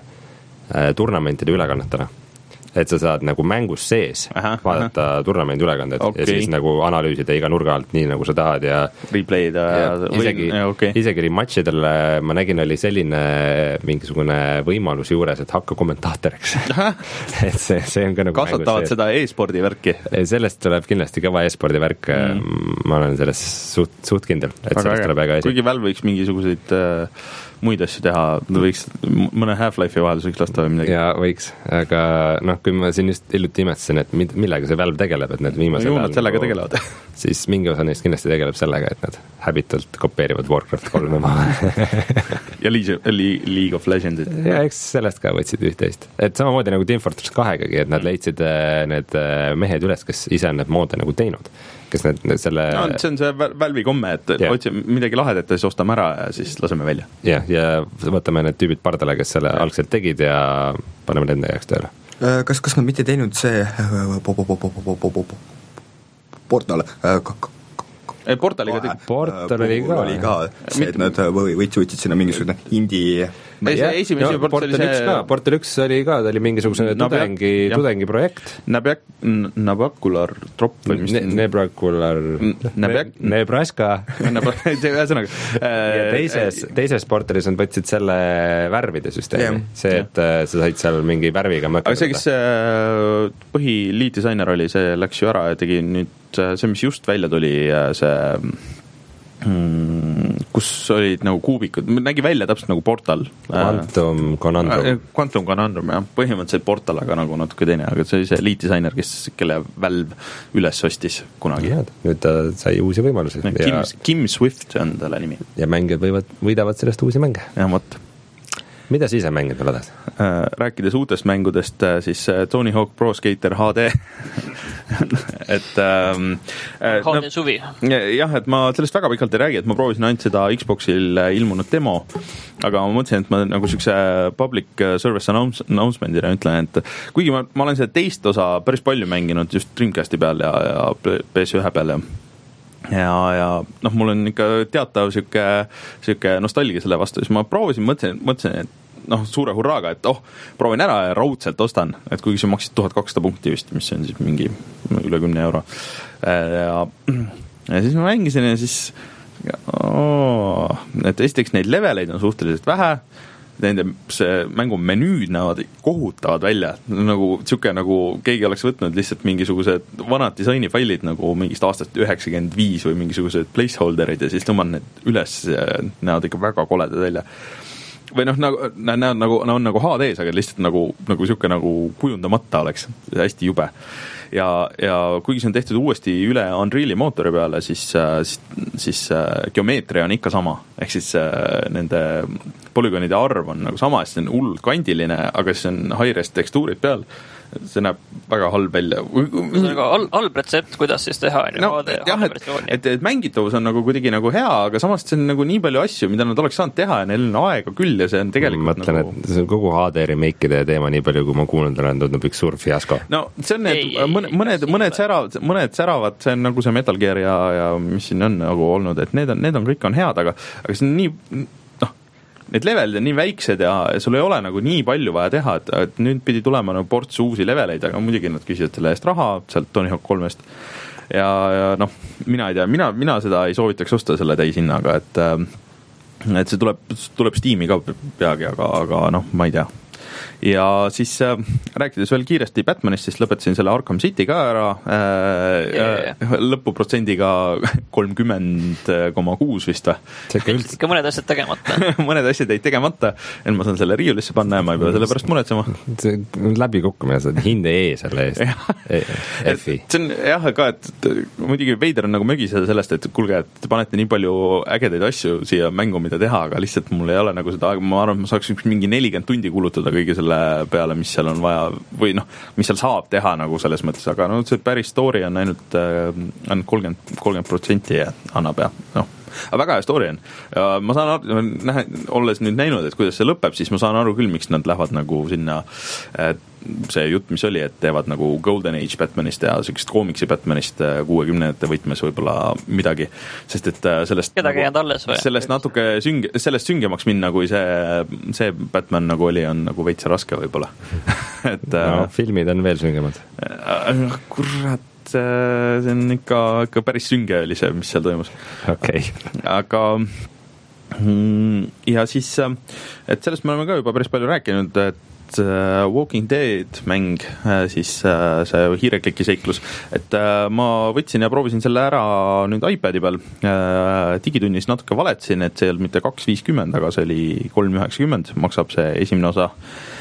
äh, turnamentide ülekannetele. Et sa saad nagu mängus sees aha, vaadata aha. turnamendi ülekanded okay. ja siis nagu analüüsida iga nurga alt nii, nagu sa tahad ja replay'da ja, ja isegi, okay. isegi rematchidel ma nägin, oli selline mingisugune võimalus juures, et hakka kommentaatoriks. et see, see on ka nagu kasvatavad seda e-spordi värki. Sellest tuleb kindlasti kõva e-spordi värk mm. ma olen selles suht, suht kindel, et aga sellest tuleb väga esi. Kuigi Valve võiks mingisuguseid äh, muid asju teha, võiks mõne Half-Life'i vahel võiks lasta või midagi. Jaa, võiks, aga noh, kui ma siin just hiljuti imestasin, et millega see Valve tegeleb, et need viimasel ajal sellega tegelevad. siis mingi osa neist kindlasti tegeleb sellega, et nad häbitult kopeerivad Warcraft kolme maha. ja League of Legendsit. ja eks sellest ka võtsid üht-teist. Et samamoodi nagu Team Fortress kahegagi, et nad leidsid need mehed üles, kes ise on need moode nagu teinud. Kes need, need selle... No, see on see Valve'i komme, et yeah. otsime midagi lahedat ja siis ostame ära ja siis laseme välja. jah, ja võtame need tüübid pardale, kes selle algselt tegid ja paneme nende jaoks tööle. Kas, kas ma mitte teinud see portal Portaliga Portal oli ka. Oli ka see, et nad võtsid sinna mingisugune indie... Esimesi Portal üks ka, Portal üks oli ka, ta oli mingisugune tudengi, tudengi projekt. Nabakular drop või mis? Nebrakular Nebraska ühesõnaga. ja teises, teises Portalis nad võtsid selle värvide süsteemi. See, et sa said seal mingi värviga mõkada. Aga see, kes põhiliitdisainer oli, see läks ju ära ja tegi nüüd see, mis just välja tuli, see kus olid nagu kuubikud, nägi välja täpselt nagu Portal. Quantum Conundrum. Quantum Conundrum, jah. Põhimõtteliselt Portal, aga nagu natuke teine, aga see oli see liitdisainer, kes, kelle Valve üles ostis kunagi. Ja, nüüd ta sai uusi võimalusi. Kim, Kim Swift on talle nimi. Ja mängijad võivad, võidavad sellest uusi mänge. Ja võt. Mida sa ise mängid veel odad? Rääkides uutest mängudest, siis Tony Hawk Pro Skater H D et ähm, H D suvi. Jah, et ma sellest väga pikalt ei räägi, et ma proovisin ainult seda Xboxil ilmunud demo, aga ma mõtlesin, et ma nagu sükse public service announcement'ina ütlen, et kuigi ma, ma olen seda teist osa päris palju mänginud just Dreamcasti peal ja, ja P S ühe peal ja ja, ja noh, mul on ikka teatav süke, süke nostalgia selle vastu, siis ma proovisin, mõtlesin, mõtlesin, et noh, suure hurraaga, et oh, proovin ära ja raudselt ostan, et kuigi see maksid tuhat kakssada punkti vist, mis on siis mingi üle kümne euro. Ja, ja siis ma mängisin ja siis oh, et esiteks neid leveleid on suhteliselt vähe, nende see mängu menüüd näevad kohutavad välja, nagu siuke nagu keegi oleks võtnud lihtsalt mingisugused vanad disainifailid nagu mingist aastast üheksakümmend viis või mingisugused placeholderid ja siis tõmban need üles, näevad ikka väga koledad välja. või noh, nagu, näed nagu, on nagu H D-s, aga lihtsalt nagu, nagu sihuke nagu kujundamata oleks, hästi jube. Ja, ja kuigi see on tehtud uuesti üle Unreali mootori peale, siis, siis, siis geomeetria on ikka sama. Ehk siis nende polügoonide arv on nagu sama, see on hullult kandiline, aga see on high-res tekstuurid peal. See näeb väga halb välja. See on väga halb retsept, kuidas siis teha. No, jah, et, et, et mängitavus on nagu kuidagi nagu hea, aga samas see on nagu nii palju asju, mida nad oleks saanud teha ja neil on aega küll ja see on tegelikult ma mõtlen, nagu... et see on kogu H D remake'ide teema nii palju, kui ma kuulnud olen, tundub üks suur fiasko. No see on need, ei, mõned, mõned, mõned, säravad, mõned säravad, see on nagu see Metal Gear ja, ja mis siin on nagu olnud, et need on, need on kõik on head, aga, aga see on nii... Need levelid on nii väiksed ja sul ei ole nagu nii palju vaja teha, et, et nüüd pidi tulema nagu ports uusi leveleid, aga muidugi nad küsivad selle eest raha sealt Tony Hawk kolmest. Ja, ja noh, mina ei tea, mina, mina seda ei soovitaks osta selle täishinnaga, et, et see tuleb, tuleb Steam'i ka peagi, aga, aga noh, ma ei tea. Ja siis äh, rääkides veel kiiresti Batmanist, siis lõpetasin selle Arkham City ka ära äh, yeah. lõpuprotsendiga kolmkümmend koma kuus vist. Ikka mõned asjad tegemata. mõned asjad ei tegemata, et ma saan selle riiulisse panna ja ma ei pea selle pärast muretsema. See läbi kukkumine, sa hinde E selle eest. F-i. See on jah, ka, et muidugi veider on nagu mögiseda sellest, et kulge, et te panete nii palju ägedaid asju siia mängu, mida teha, aga lihtsalt mul ei ole nagu seda aega, ma arvan, et ma saaks mingi nelikümmend tundi kulutada kõigi selle peale, mis seal on vaja või noh, mis seal saab teha nagu selles mõttes, aga no see päris story on ainult ainult kolmkümmend protsenti annab ja noh, aga väga hea story on. Ja ma saan aru, nähe, olles nüüd näinud, et kuidas see lõpeb, siis ma saan aru küll, miks nad lähevad nagu sinna see jutt, mis oli, et teevad nagu Golden Age Batmanist ja sellist koomiksi Batmanist kuuekümnendate võtmes võib-olla midagi, sest et sellest kedagi jäänud alles või? Sellest natuke süng, sellest süngemaks minna, kui see, see Batman nagu oli, on nagu veitsa raske võib-olla. et no, filmid on veel süngemad. Kurat, see on ikka, ikka päris sünge oli see, mis seal toimus. Okay. Aga ja siis, et sellest me oleme ka juba päris palju rääkinud, et Walking Dead mäng, siis see hiirekliki seiklus, et ma võtsin ja proovisin selle ära nüüd iPadi peal, digitunnis natuke valetsin, et see ei olnud mitte kaks viiskümmend, aga see oli kolm üheksakümmend, maksab see esimene osa.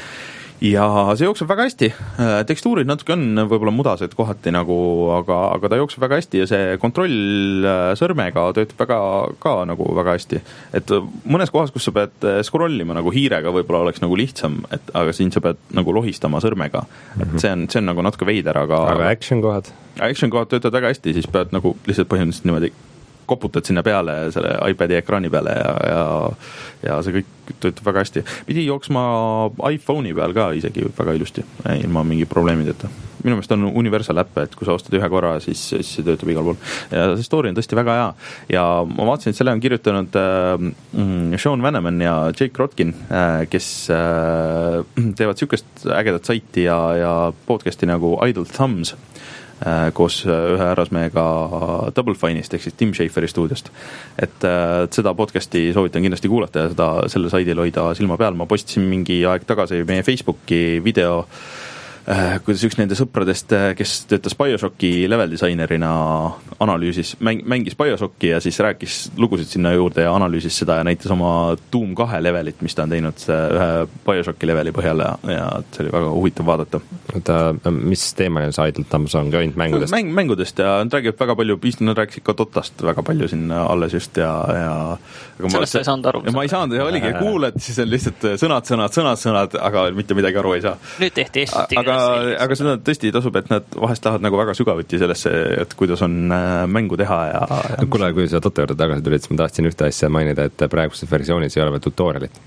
Ja see jookseb väga hästi, tekstuurid natuke on võib-olla mudased kohati nagu, aga, aga ta jookseb väga hästi ja see kontroll sõrmega töötab väga, ka nagu väga hästi. Et mõnes kohas, kus sa pead scrollima nagu hiirega, võib-olla oleks nagu lihtsam, et, aga siin sa pead nagu lohistama sõrmega. Et see on, see on nagu natuke veider, aga... Aga action kohad? Action kohad töötavad väga hästi, siis pead nagu lihtsalt põhimõtteliselt niimoodi koputad sinna peale, selle iPadi ekraani peale ja, ja, ja see kõik töötab väga hästi. Pidi jooksma iPhone'i peal ka isegi väga ilusti, ilma mingi probleemideta. Minu meelest on universal äpp, et kui sa ostad ühe korra, siis, siis see töötab igal pool. Ja see story on tõesti väga hea. Ja ma vaatasin, et selle on kirjutanud äh, Sean Vanneman ja Jake Rotkin, äh, kes äh, teevad sükest ägedat saiti ja, ja podcasti nagu Idle Thumbs, koos ühe härrasmehega Double Fine'ist ehk siis Tim Schaferi stuudiost. Et, et seda podcasti soovitan kindlasti kuulata ja seda, selle saidil hoida silma peal. Ma postisin mingi aeg tagasi meie Facebooki video, kuidas üks nende sõpradest, kes töötas BioShocki level disainerina, analüüsis, mäng, mängis BioShocki ja siis rääkis lugusid sinna juurde ja analüüsis seda ja näitas oma Doom kahe levelit, mis ta on teinud ühe BioShocki leveli põhjal ja, ja see oli väga huvitav vaadata. Ta, mis teemaline see Idle Thumbs on, ka ainult mängudest? Mäng, mängudest ja nad räägivad väga palju, nad rääkisid ka Dotast väga palju sinna alles just ja, ja sellest sa ei saanud aru. Ma ei saanud ja oligi, kuuled, siis on lihtsalt sõnad, sõnad, sõnad, sõnad, aga mitte midagi aru ei saa. Nüüd tehti Eesti. Aga, aga seda tõesti tasub, et nad vahest lähevad nagu väga sügavuti sellesse, et kuidas on mängu teha ja... ja kuule, kui sa Dota juurde tagasi tulid, siis ma tahtsin ühte asja mainida, et praeguses versioonis ei ole veel tutorialit.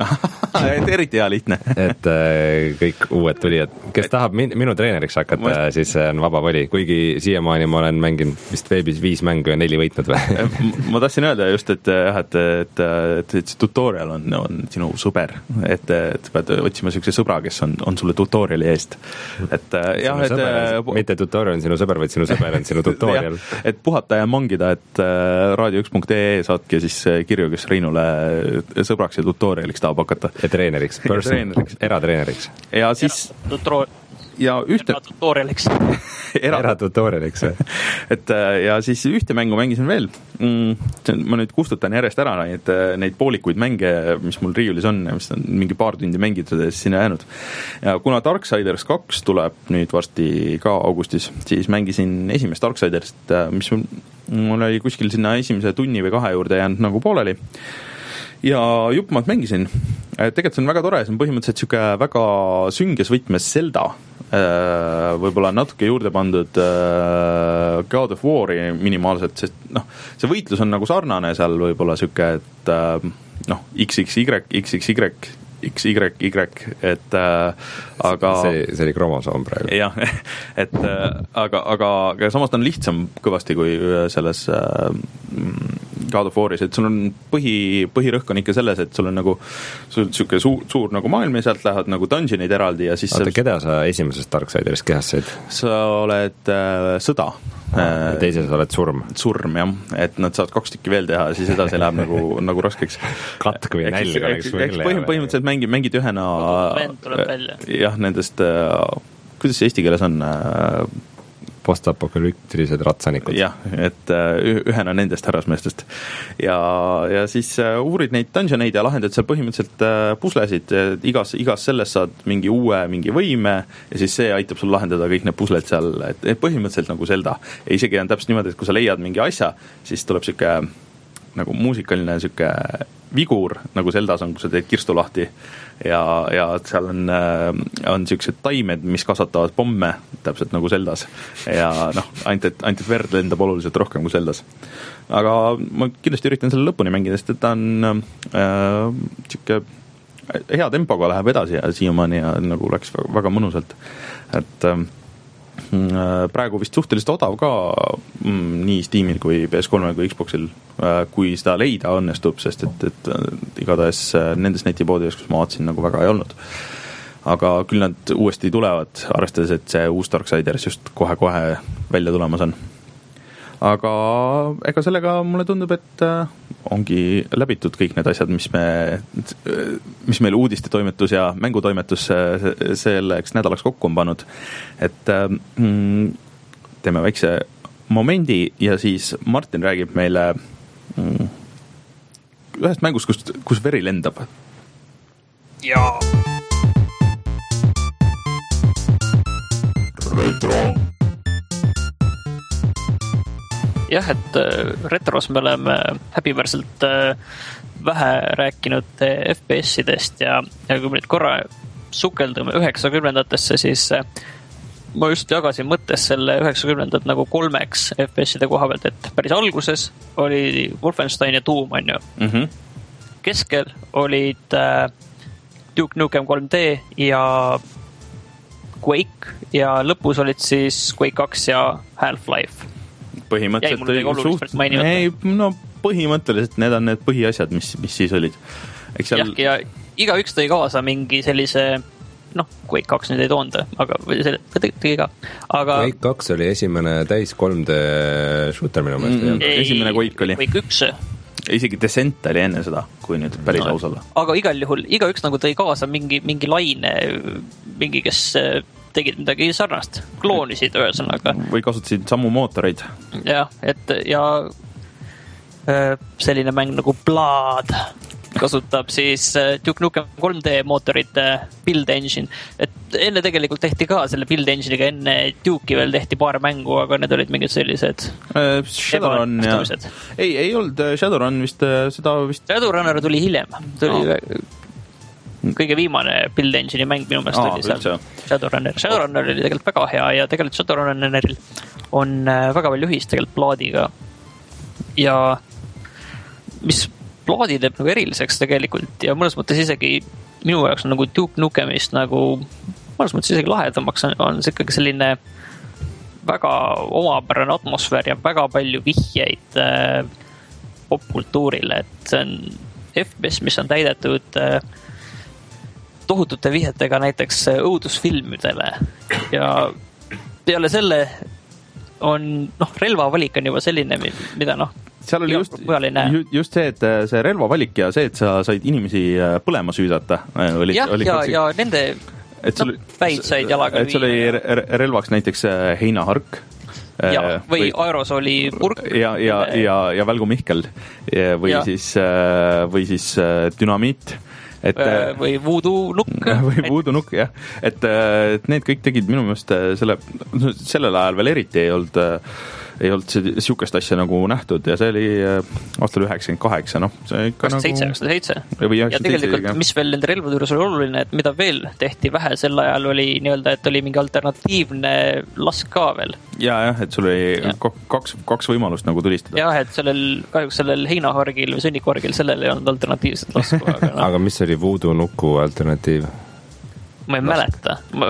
Eriti hea lihtne. et kõik uued tulijad, kes tahab min- minu treeneriks hakata, ma... siis on vaba voli, kuigi siiamaani ma olen mänginud vist veebis viis mängu ja neli võitnud või? ma tahtsin öelda just, et jah, et, et, et, et see tutorial on, on sinu sõber, et, et pead otsima sellise sõbra, kes on, on sulle tutoriali eest. Et jah, et sõber, mitte tutorial on sinu sõber, vaid sinu sõber on sinu tutorial. jah, et puhata ja mangida, et raadio üks punkt ee saatke siis kirju, kes Reinule sõbraks ja tutorialiks tahab hakata. Ja treeneriks, person, treeneriks. eratreeneriks. Ja siis... Tutro... ja ühte eratutorialiks eratutorialiks et ja siis ühte mängu mängisin veel mm, ma nüüd kustutan järjest ära neid, neid poolikuid mänge, mis mul riiulis on ja mis on mingi paar tundi mängitud ja sinna jäänud ja kuna Darksiders kaks tuleb nüüd varsti ka augustis, siis mängisin esimest Darksiderist, mis mul oli kuskil sinna esimese tunni või kahe juurde jäänud nagu pooleli ja juppmaad mängisin. Tegelikult see on väga tore, see on põhimõtteliselt siuke väga sünges võtmes Zelda, võib-olla natuke juurde pandud God of War'i minimaalselt, sest noh, see võitlus on nagu sarnane seal võib-olla siuke, et noh, X X Y, X X Y, X Y Y, et äh, aga see, see oli kromosoom praegu. jah, et äh, aga, aga, aga samas ta on lihtsam kõvasti kui selles äh, God of War'is, et sul on põhi, põhirõhk on ikka selles, et sul on nagu sul siuke suur, suur nagu maailm ja sealt lähevad nagu dungeonid eraldi ja siis oota, keda sa esimesest Darksiderist kehastasid? Sa oled äh, sõda. Ah, teises oled surm. Surm, jah. Et nad saavad kaks tükki veel teha ja siis edasi läheb nagu, nagu raskeks. Katk või nälg oleks võigle. Põhim, põhimõtteliselt mängid, mängid ühena jah, nendest, kuidas see eesti keeles on? Postapokalüptilised ratsanikud. jah, et ühena nendest härrasmeestest. Ja, ja siis uurid neid dungeoneid ja lahendad seal põhimõtteliselt puslesid. Igas, igas selles saad mingi uue mingi võime ja siis see aitab sul lahendada kõik need pusled seal. Et põhimõtteliselt nagu Zelda. Ja isegi on täpselt niimoodi, et kui sa leiad mingi asja, siis tuleb siuke nagu muusikaline siuke vigur, nagu Zeldas on, kui sa teed kirstu lahti ja, ja seal on, on siuksed taimed, mis kasvatavad pomme, täpselt nagu Zeldas ja noh, ainult et, ainult et verd lendab oluliselt rohkem kui Zeldas. Aga ma kindlasti üritan selle lõpuni mängida, sest et ta on äh, siuke hea tempoga läheb edasi ja siiamaani ja nagu läks väga, väga mõnusalt, et äh, praegu vist suhteliselt odav ka mm, nii Steamil kui P S kolmel kui Xboxil, kui seda leida õnnestub, sest et, et, et igatahes nendes netipoodides, kus ma vaatasin, nagu väga ei olnud. Aga küll nad uuesti tulevad, arvestades, et see uus Darksiders just kohe-kohe välja tulemas on. Aga ega sellega mulle tundub, et ongi läbitud kõik need asjad, mis me, mis meil uudistetoimetus ja mängutoimetus selleks nädalaks kokku on pannud. Et mm, teeme väikse momendi ja siis Martin räägib meile mm, ühest mängust, kus, kus veri lendab. Jaa. Retro. Jah, et retros me oleme häbiväärselt vähe rääkinud F P S-idest ja, ja kui me nüüd korra sukeldume üheksakümnendatesse, siis ma just jagasin mõttes selle üheksakümnendad nagu kolmeks F P S-ide koha pealt, et päris alguses oli Wolfenstein ja Doom, on ju. Mm-hmm. Keskel olid Duke Nukem kolm D ja Quake ja lõpus olid siis Quake kaks ja Half-Life. Põhimõtteliselt suht... ei, no põhimõtteliselt need on need põhiasjad, mis, mis siis olid. Eks seal... ja, ja iga üks tõi kaasa mingi sellise, noh, Quake kaks nüüd ei toonda, aga selle, tegi ka. Aga... Quake kaks oli esimene täis kolm D shooter minu meelest. Mm, esimene Quake oli. Quake üks. Isegi Descent oli enne seda, kui nüüd päris no, aus olla. Aga igal juhul, iga üks nagu tõi kaasa mingi, mingi laine, mingi, kes tegid midagi sarnast, kloonisid ühesõnaga. Või kasutasid samu mootoreid. Jah, et ja selline mäng nagu Blood kasutab siis Duke Nukem kolm D mootorite build engine. Et enne tegelikult tehti ka selle build engine'iga, enne Duke'i veel tehti paar mängu, aga need olid mingid sellised äh, Shadowrun ja... Ei, ei olnud Shadowrun vist, seda vist... Shadowrunner tuli hiljem. Tuli no. Kõige viimane build engine'i mäng minu meelest Aa, oli seal. Shadowrunner. Shadowrunner oli tegelikult väga hea ja tegelikult Shadowrunneril on väga palju ühist tegelikult Bloodiga. Ja mis Bloodi teeb nagu eriliseks tegelikult ja mõnes mõttes isegi minu jaoks on nagu Duke Nukemist nagu mõnes mõttes isegi lahedamaks on, on see ikkagi selline väga omapärane atmosfäär ja väga palju vihjeid äh, popkultuurile, et see on F P S, mis on täidetud äh, tohutute vihjetega näiteks õudusfilmidele ja peale selle on, noh, relvavalik on juba selline, mida noh, seal oli just, just see, et see relvavalik ja see, et sa said inimesi põlema süüdata. Oli, jah, oli ja, ja nende et sul, no, päid said jalaga et sul oli relvaks näiteks heinahark. Ja, või, või aerosoli purk. Ja, ja, ja, ja Välgu Mihkel või ja. siis, või siis dünamiit. Et, või voodoo nukk. Või voodoo nukk, jah. Et, et need kõik tegid minu meelest selle, sellel ajal veel eriti ei olnud, ei olnud siukest asja nagu nähtud ja see oli aastal üheksakümmend kaheksa, noh. kakskümmend seitse, kakskümmend seitse. Ja tegelikult, mis veel nende relvade juures oli oluline, et mida veel tehti vähe sel ajal oli nii-öelda, et oli mingi alternatiivne lask ka veel. Ja, jah, et sul oli ja. kaks, kaks võimalust nagu tulistada. Jah, et sellel, kahjuks sellel heinahargil või sõnnikuhargil sellel ei olnud alternatiivset lasku. Aga, no. Aga mis oli voodoo nuku alternatiiv? Ma ei Las... mäleta. Ma,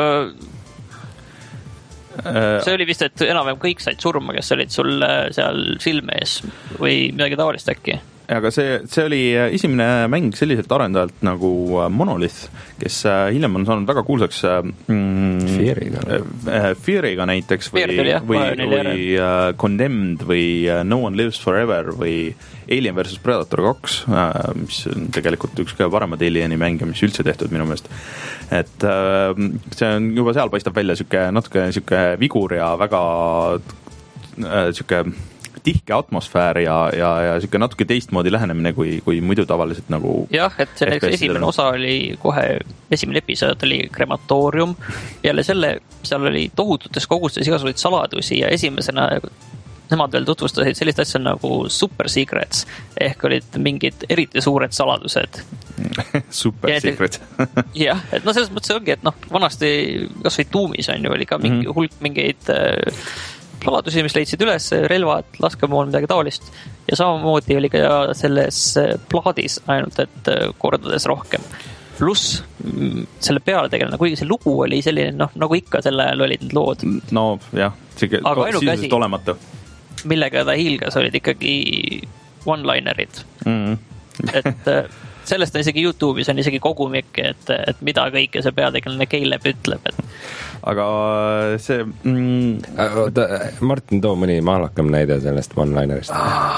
see oli vist, et enam-vähem kõik said surma, kes olid sul seal silme ees või midagi taolist äkki. Aga see, see oli esimene mäng selliselt arendajalt nagu Monolith, kes hiljem on saanud väga kuulsaks mm, Feariga. Feariga näiteks või, jah, või, või uh, Condemned või uh, No One Lives Forever või Alien versus Predator kaks, uh, mis on tegelikult üks kõige paremad Alieni mänge, mis üldse tehtud minu meelest. Et uh, see on juba seal paistab välja süke, natuke süke vigur ja väga uh, süke tihke atmosfäär ja, ja, ja siuke natuke teistmoodi lähenemine kui, kui muidu tavaliselt nagu jah, et see esimene osa oli kohe, esimene episood oli krematoorium, peale selle seal oli tohututes kogustes igasuguseid saladusi ja esimesena nemad veel tutvustasid sellist asja nagu super secrets ehk olid mingid eriti suured saladused. Super ja, secrets. Jah, et no selles mõttes ongi, et noh, vanasti kas või tuumis on ju, oli ka mingi mm-hmm. hulk mingeid saladusi, mis leidsid üles, relvad, laskemoon, midagi taolist. Ja samamoodi oli ka selles plaadis ainult, et kordades rohkem. Pluss selle peale tegelena, kuigi see lugu oli selline, noh, nagu ikka selle ajal olid need lood. No jah, aga sisuliselt olematu. Millega ta hiilgas, olid ikkagi one-linerid. Mm-hmm. et sellest on isegi YouTube'is on isegi kogumik, et, et mida kõike see peategelane Caleb ütleb. Et... Aga see... Mm... Martin, too mõni mahlakam näide sellest one-linerist.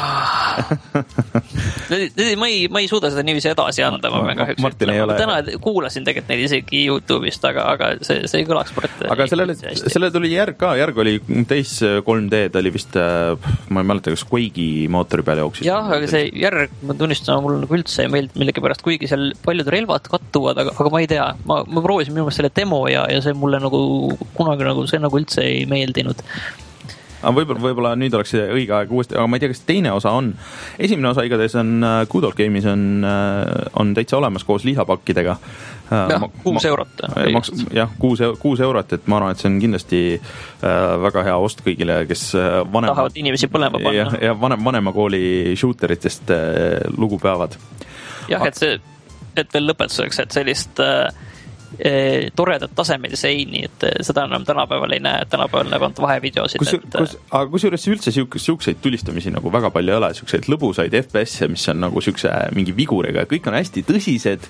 ma, ei, ma ei suuda seda niiviisi edasi anda. Ma, ma, Martin ei ole... Täna kuulasin tegelikult neid isegi YouTube'ist, aga, aga see, see ei kõlaks port. Aga sellele, sellele tuli järg ka. Järg oli täis kolm D, ta oli vist, ma ei mäleta, kas Quake'i mootori peale jooksis. Jah, aga see järg, ma tunnistan, mul nagu üldse ei meeld millegi pärast, kuigi seal paljud relvad kattuvad, aga, aga ma ei tea. Ma, ma proovisin minu meelest selle demo ja, ja see mulle nagu kunagi nagu, see nagu üldse ei meeldinud. Aga võib-olla, võib-olla nüüd oleks õige aeg uuesti, aga ma ei tea, kas teine osa on. Esimene osa igatahes on Good Old Game'is on, on täitsa olemas koos lisapakkidega. Jah, kuus eurot. Maks, jah, kuus, kuus eurot, et ma arvan, et see on kindlasti väga hea ost kõigile, kes vanema, tahavad inimesi põlema panna. Ja, ja vanem, vanema kooli shooteritest lugu peavad. Jah, et see, et veel lõpetuseks, et sellist e, toredat tasemed ja seini, et seda enam tänapäeval ei näe, et tänapäeval näeb ainult vahevideosid. Kus, et, kus, aga kusjuures üldse siukseid tulistamisi nagu väga palju ei ole, siukseid lõbusaid F P S-e, mis on nagu siukse mingi viguriga, kõik on hästi tõsised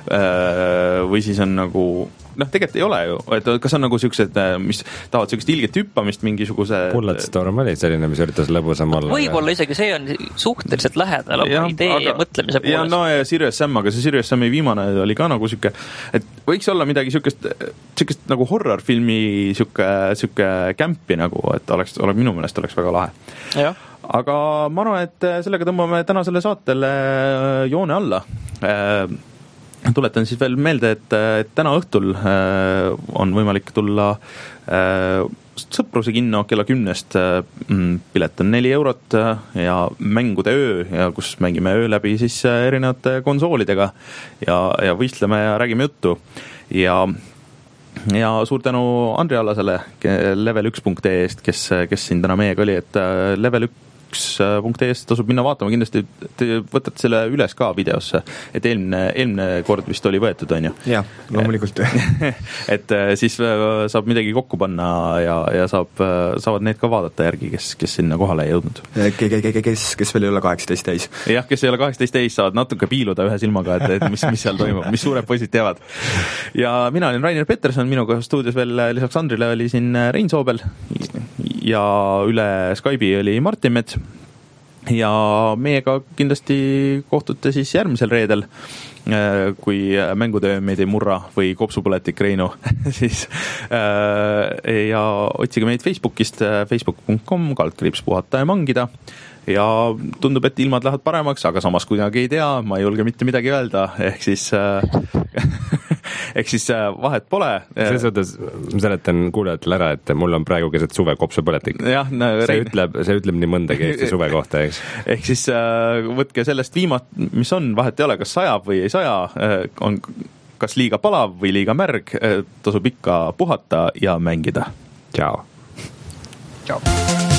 või siis on nagu noh, tegelikult ei ole ju, et kas on nagu siuksed, mis tahavad siukest ilget hüppamist mingisuguse Bulletstorm oli selline, mis üritas lõbusam olla. Võib-olla isegi see on suhteliselt lähedal oma idee aga, ja mõtlemise poolest. Ja no ja Serious Sam, aga see Serious Sami viimane oli ka nagu siuke, et võiks olla midagi siukest, siukest nagu horror-filmi siuke, siuke kämpi nagu, et oleks, oleks minu meelest oleks väga lahe. Jah. Aga ma arvan, et sellega tõmbame tänasele saatele joone alla. Tuletan siis veel meelde, et, et täna õhtul äh, on võimalik tulla äh, Sõpruse kinno kella kümnest. Äh, pilet on neli eurot ja mängude öö, ja kus mängime öö läbi siis erinevate konsoolidega ja, ja võistleme ja räägime juttu. Ja, ja suur tänu Andri Allasele level üks punkt ee eest, kes, kes siin täna meiega oli, et äh, level üks punkt ee tasub minna vaatama, kindlasti te võtate selle üles ka videosse, et eelmine, eelmine kord vist oli võetud, on ju? Jah, loomulikult. et siis saab midagi kokku panna ja, ja saab, saavad need ka vaadata järgi, kes, kes sinna kohale ei jõudnud. Kes, kes veel ei ole kaheksateist täis. Jah, kes ei ole kaheksateist täis, saavad natuke piiluda ühe silmaga, et, et mis, mis seal toimub, mis suured poisid teevad. Ja mina olin Rainer Peterson, minuga stuudios veel lisaks Andrile oli siin Rein Soobel ja üle Skype'i oli Martin Mets. Ja meiega kindlasti kohtute siis järgmisel reedel kui mängutöö meid ei murra või kopsupõletik Reinu, siis ja otsige meid Facebookist, facebook punkt com, kaldkriips puhata ja mangida. Ja tundub, et ilmad lähevad paremaks, aga samas kuidagi ei tea, ma ei julge mitte midagi öelda, ehk siis ehk siis vahet pole. Selles suhtes ma seletan kuulajatele ära, et mul on praegu keset suve kopsupõletik. Ja, no, see, rein... ütleb, see ütleb nii mõndagi Eesti suve kohta, eks. Ehk siis võtke sellest viimat, mis on, vahet ei ole, kas sajab või ei saja, on kas liiga palav või liiga märg, tasub ikka puhata ja mängida. Tšau. Tšau.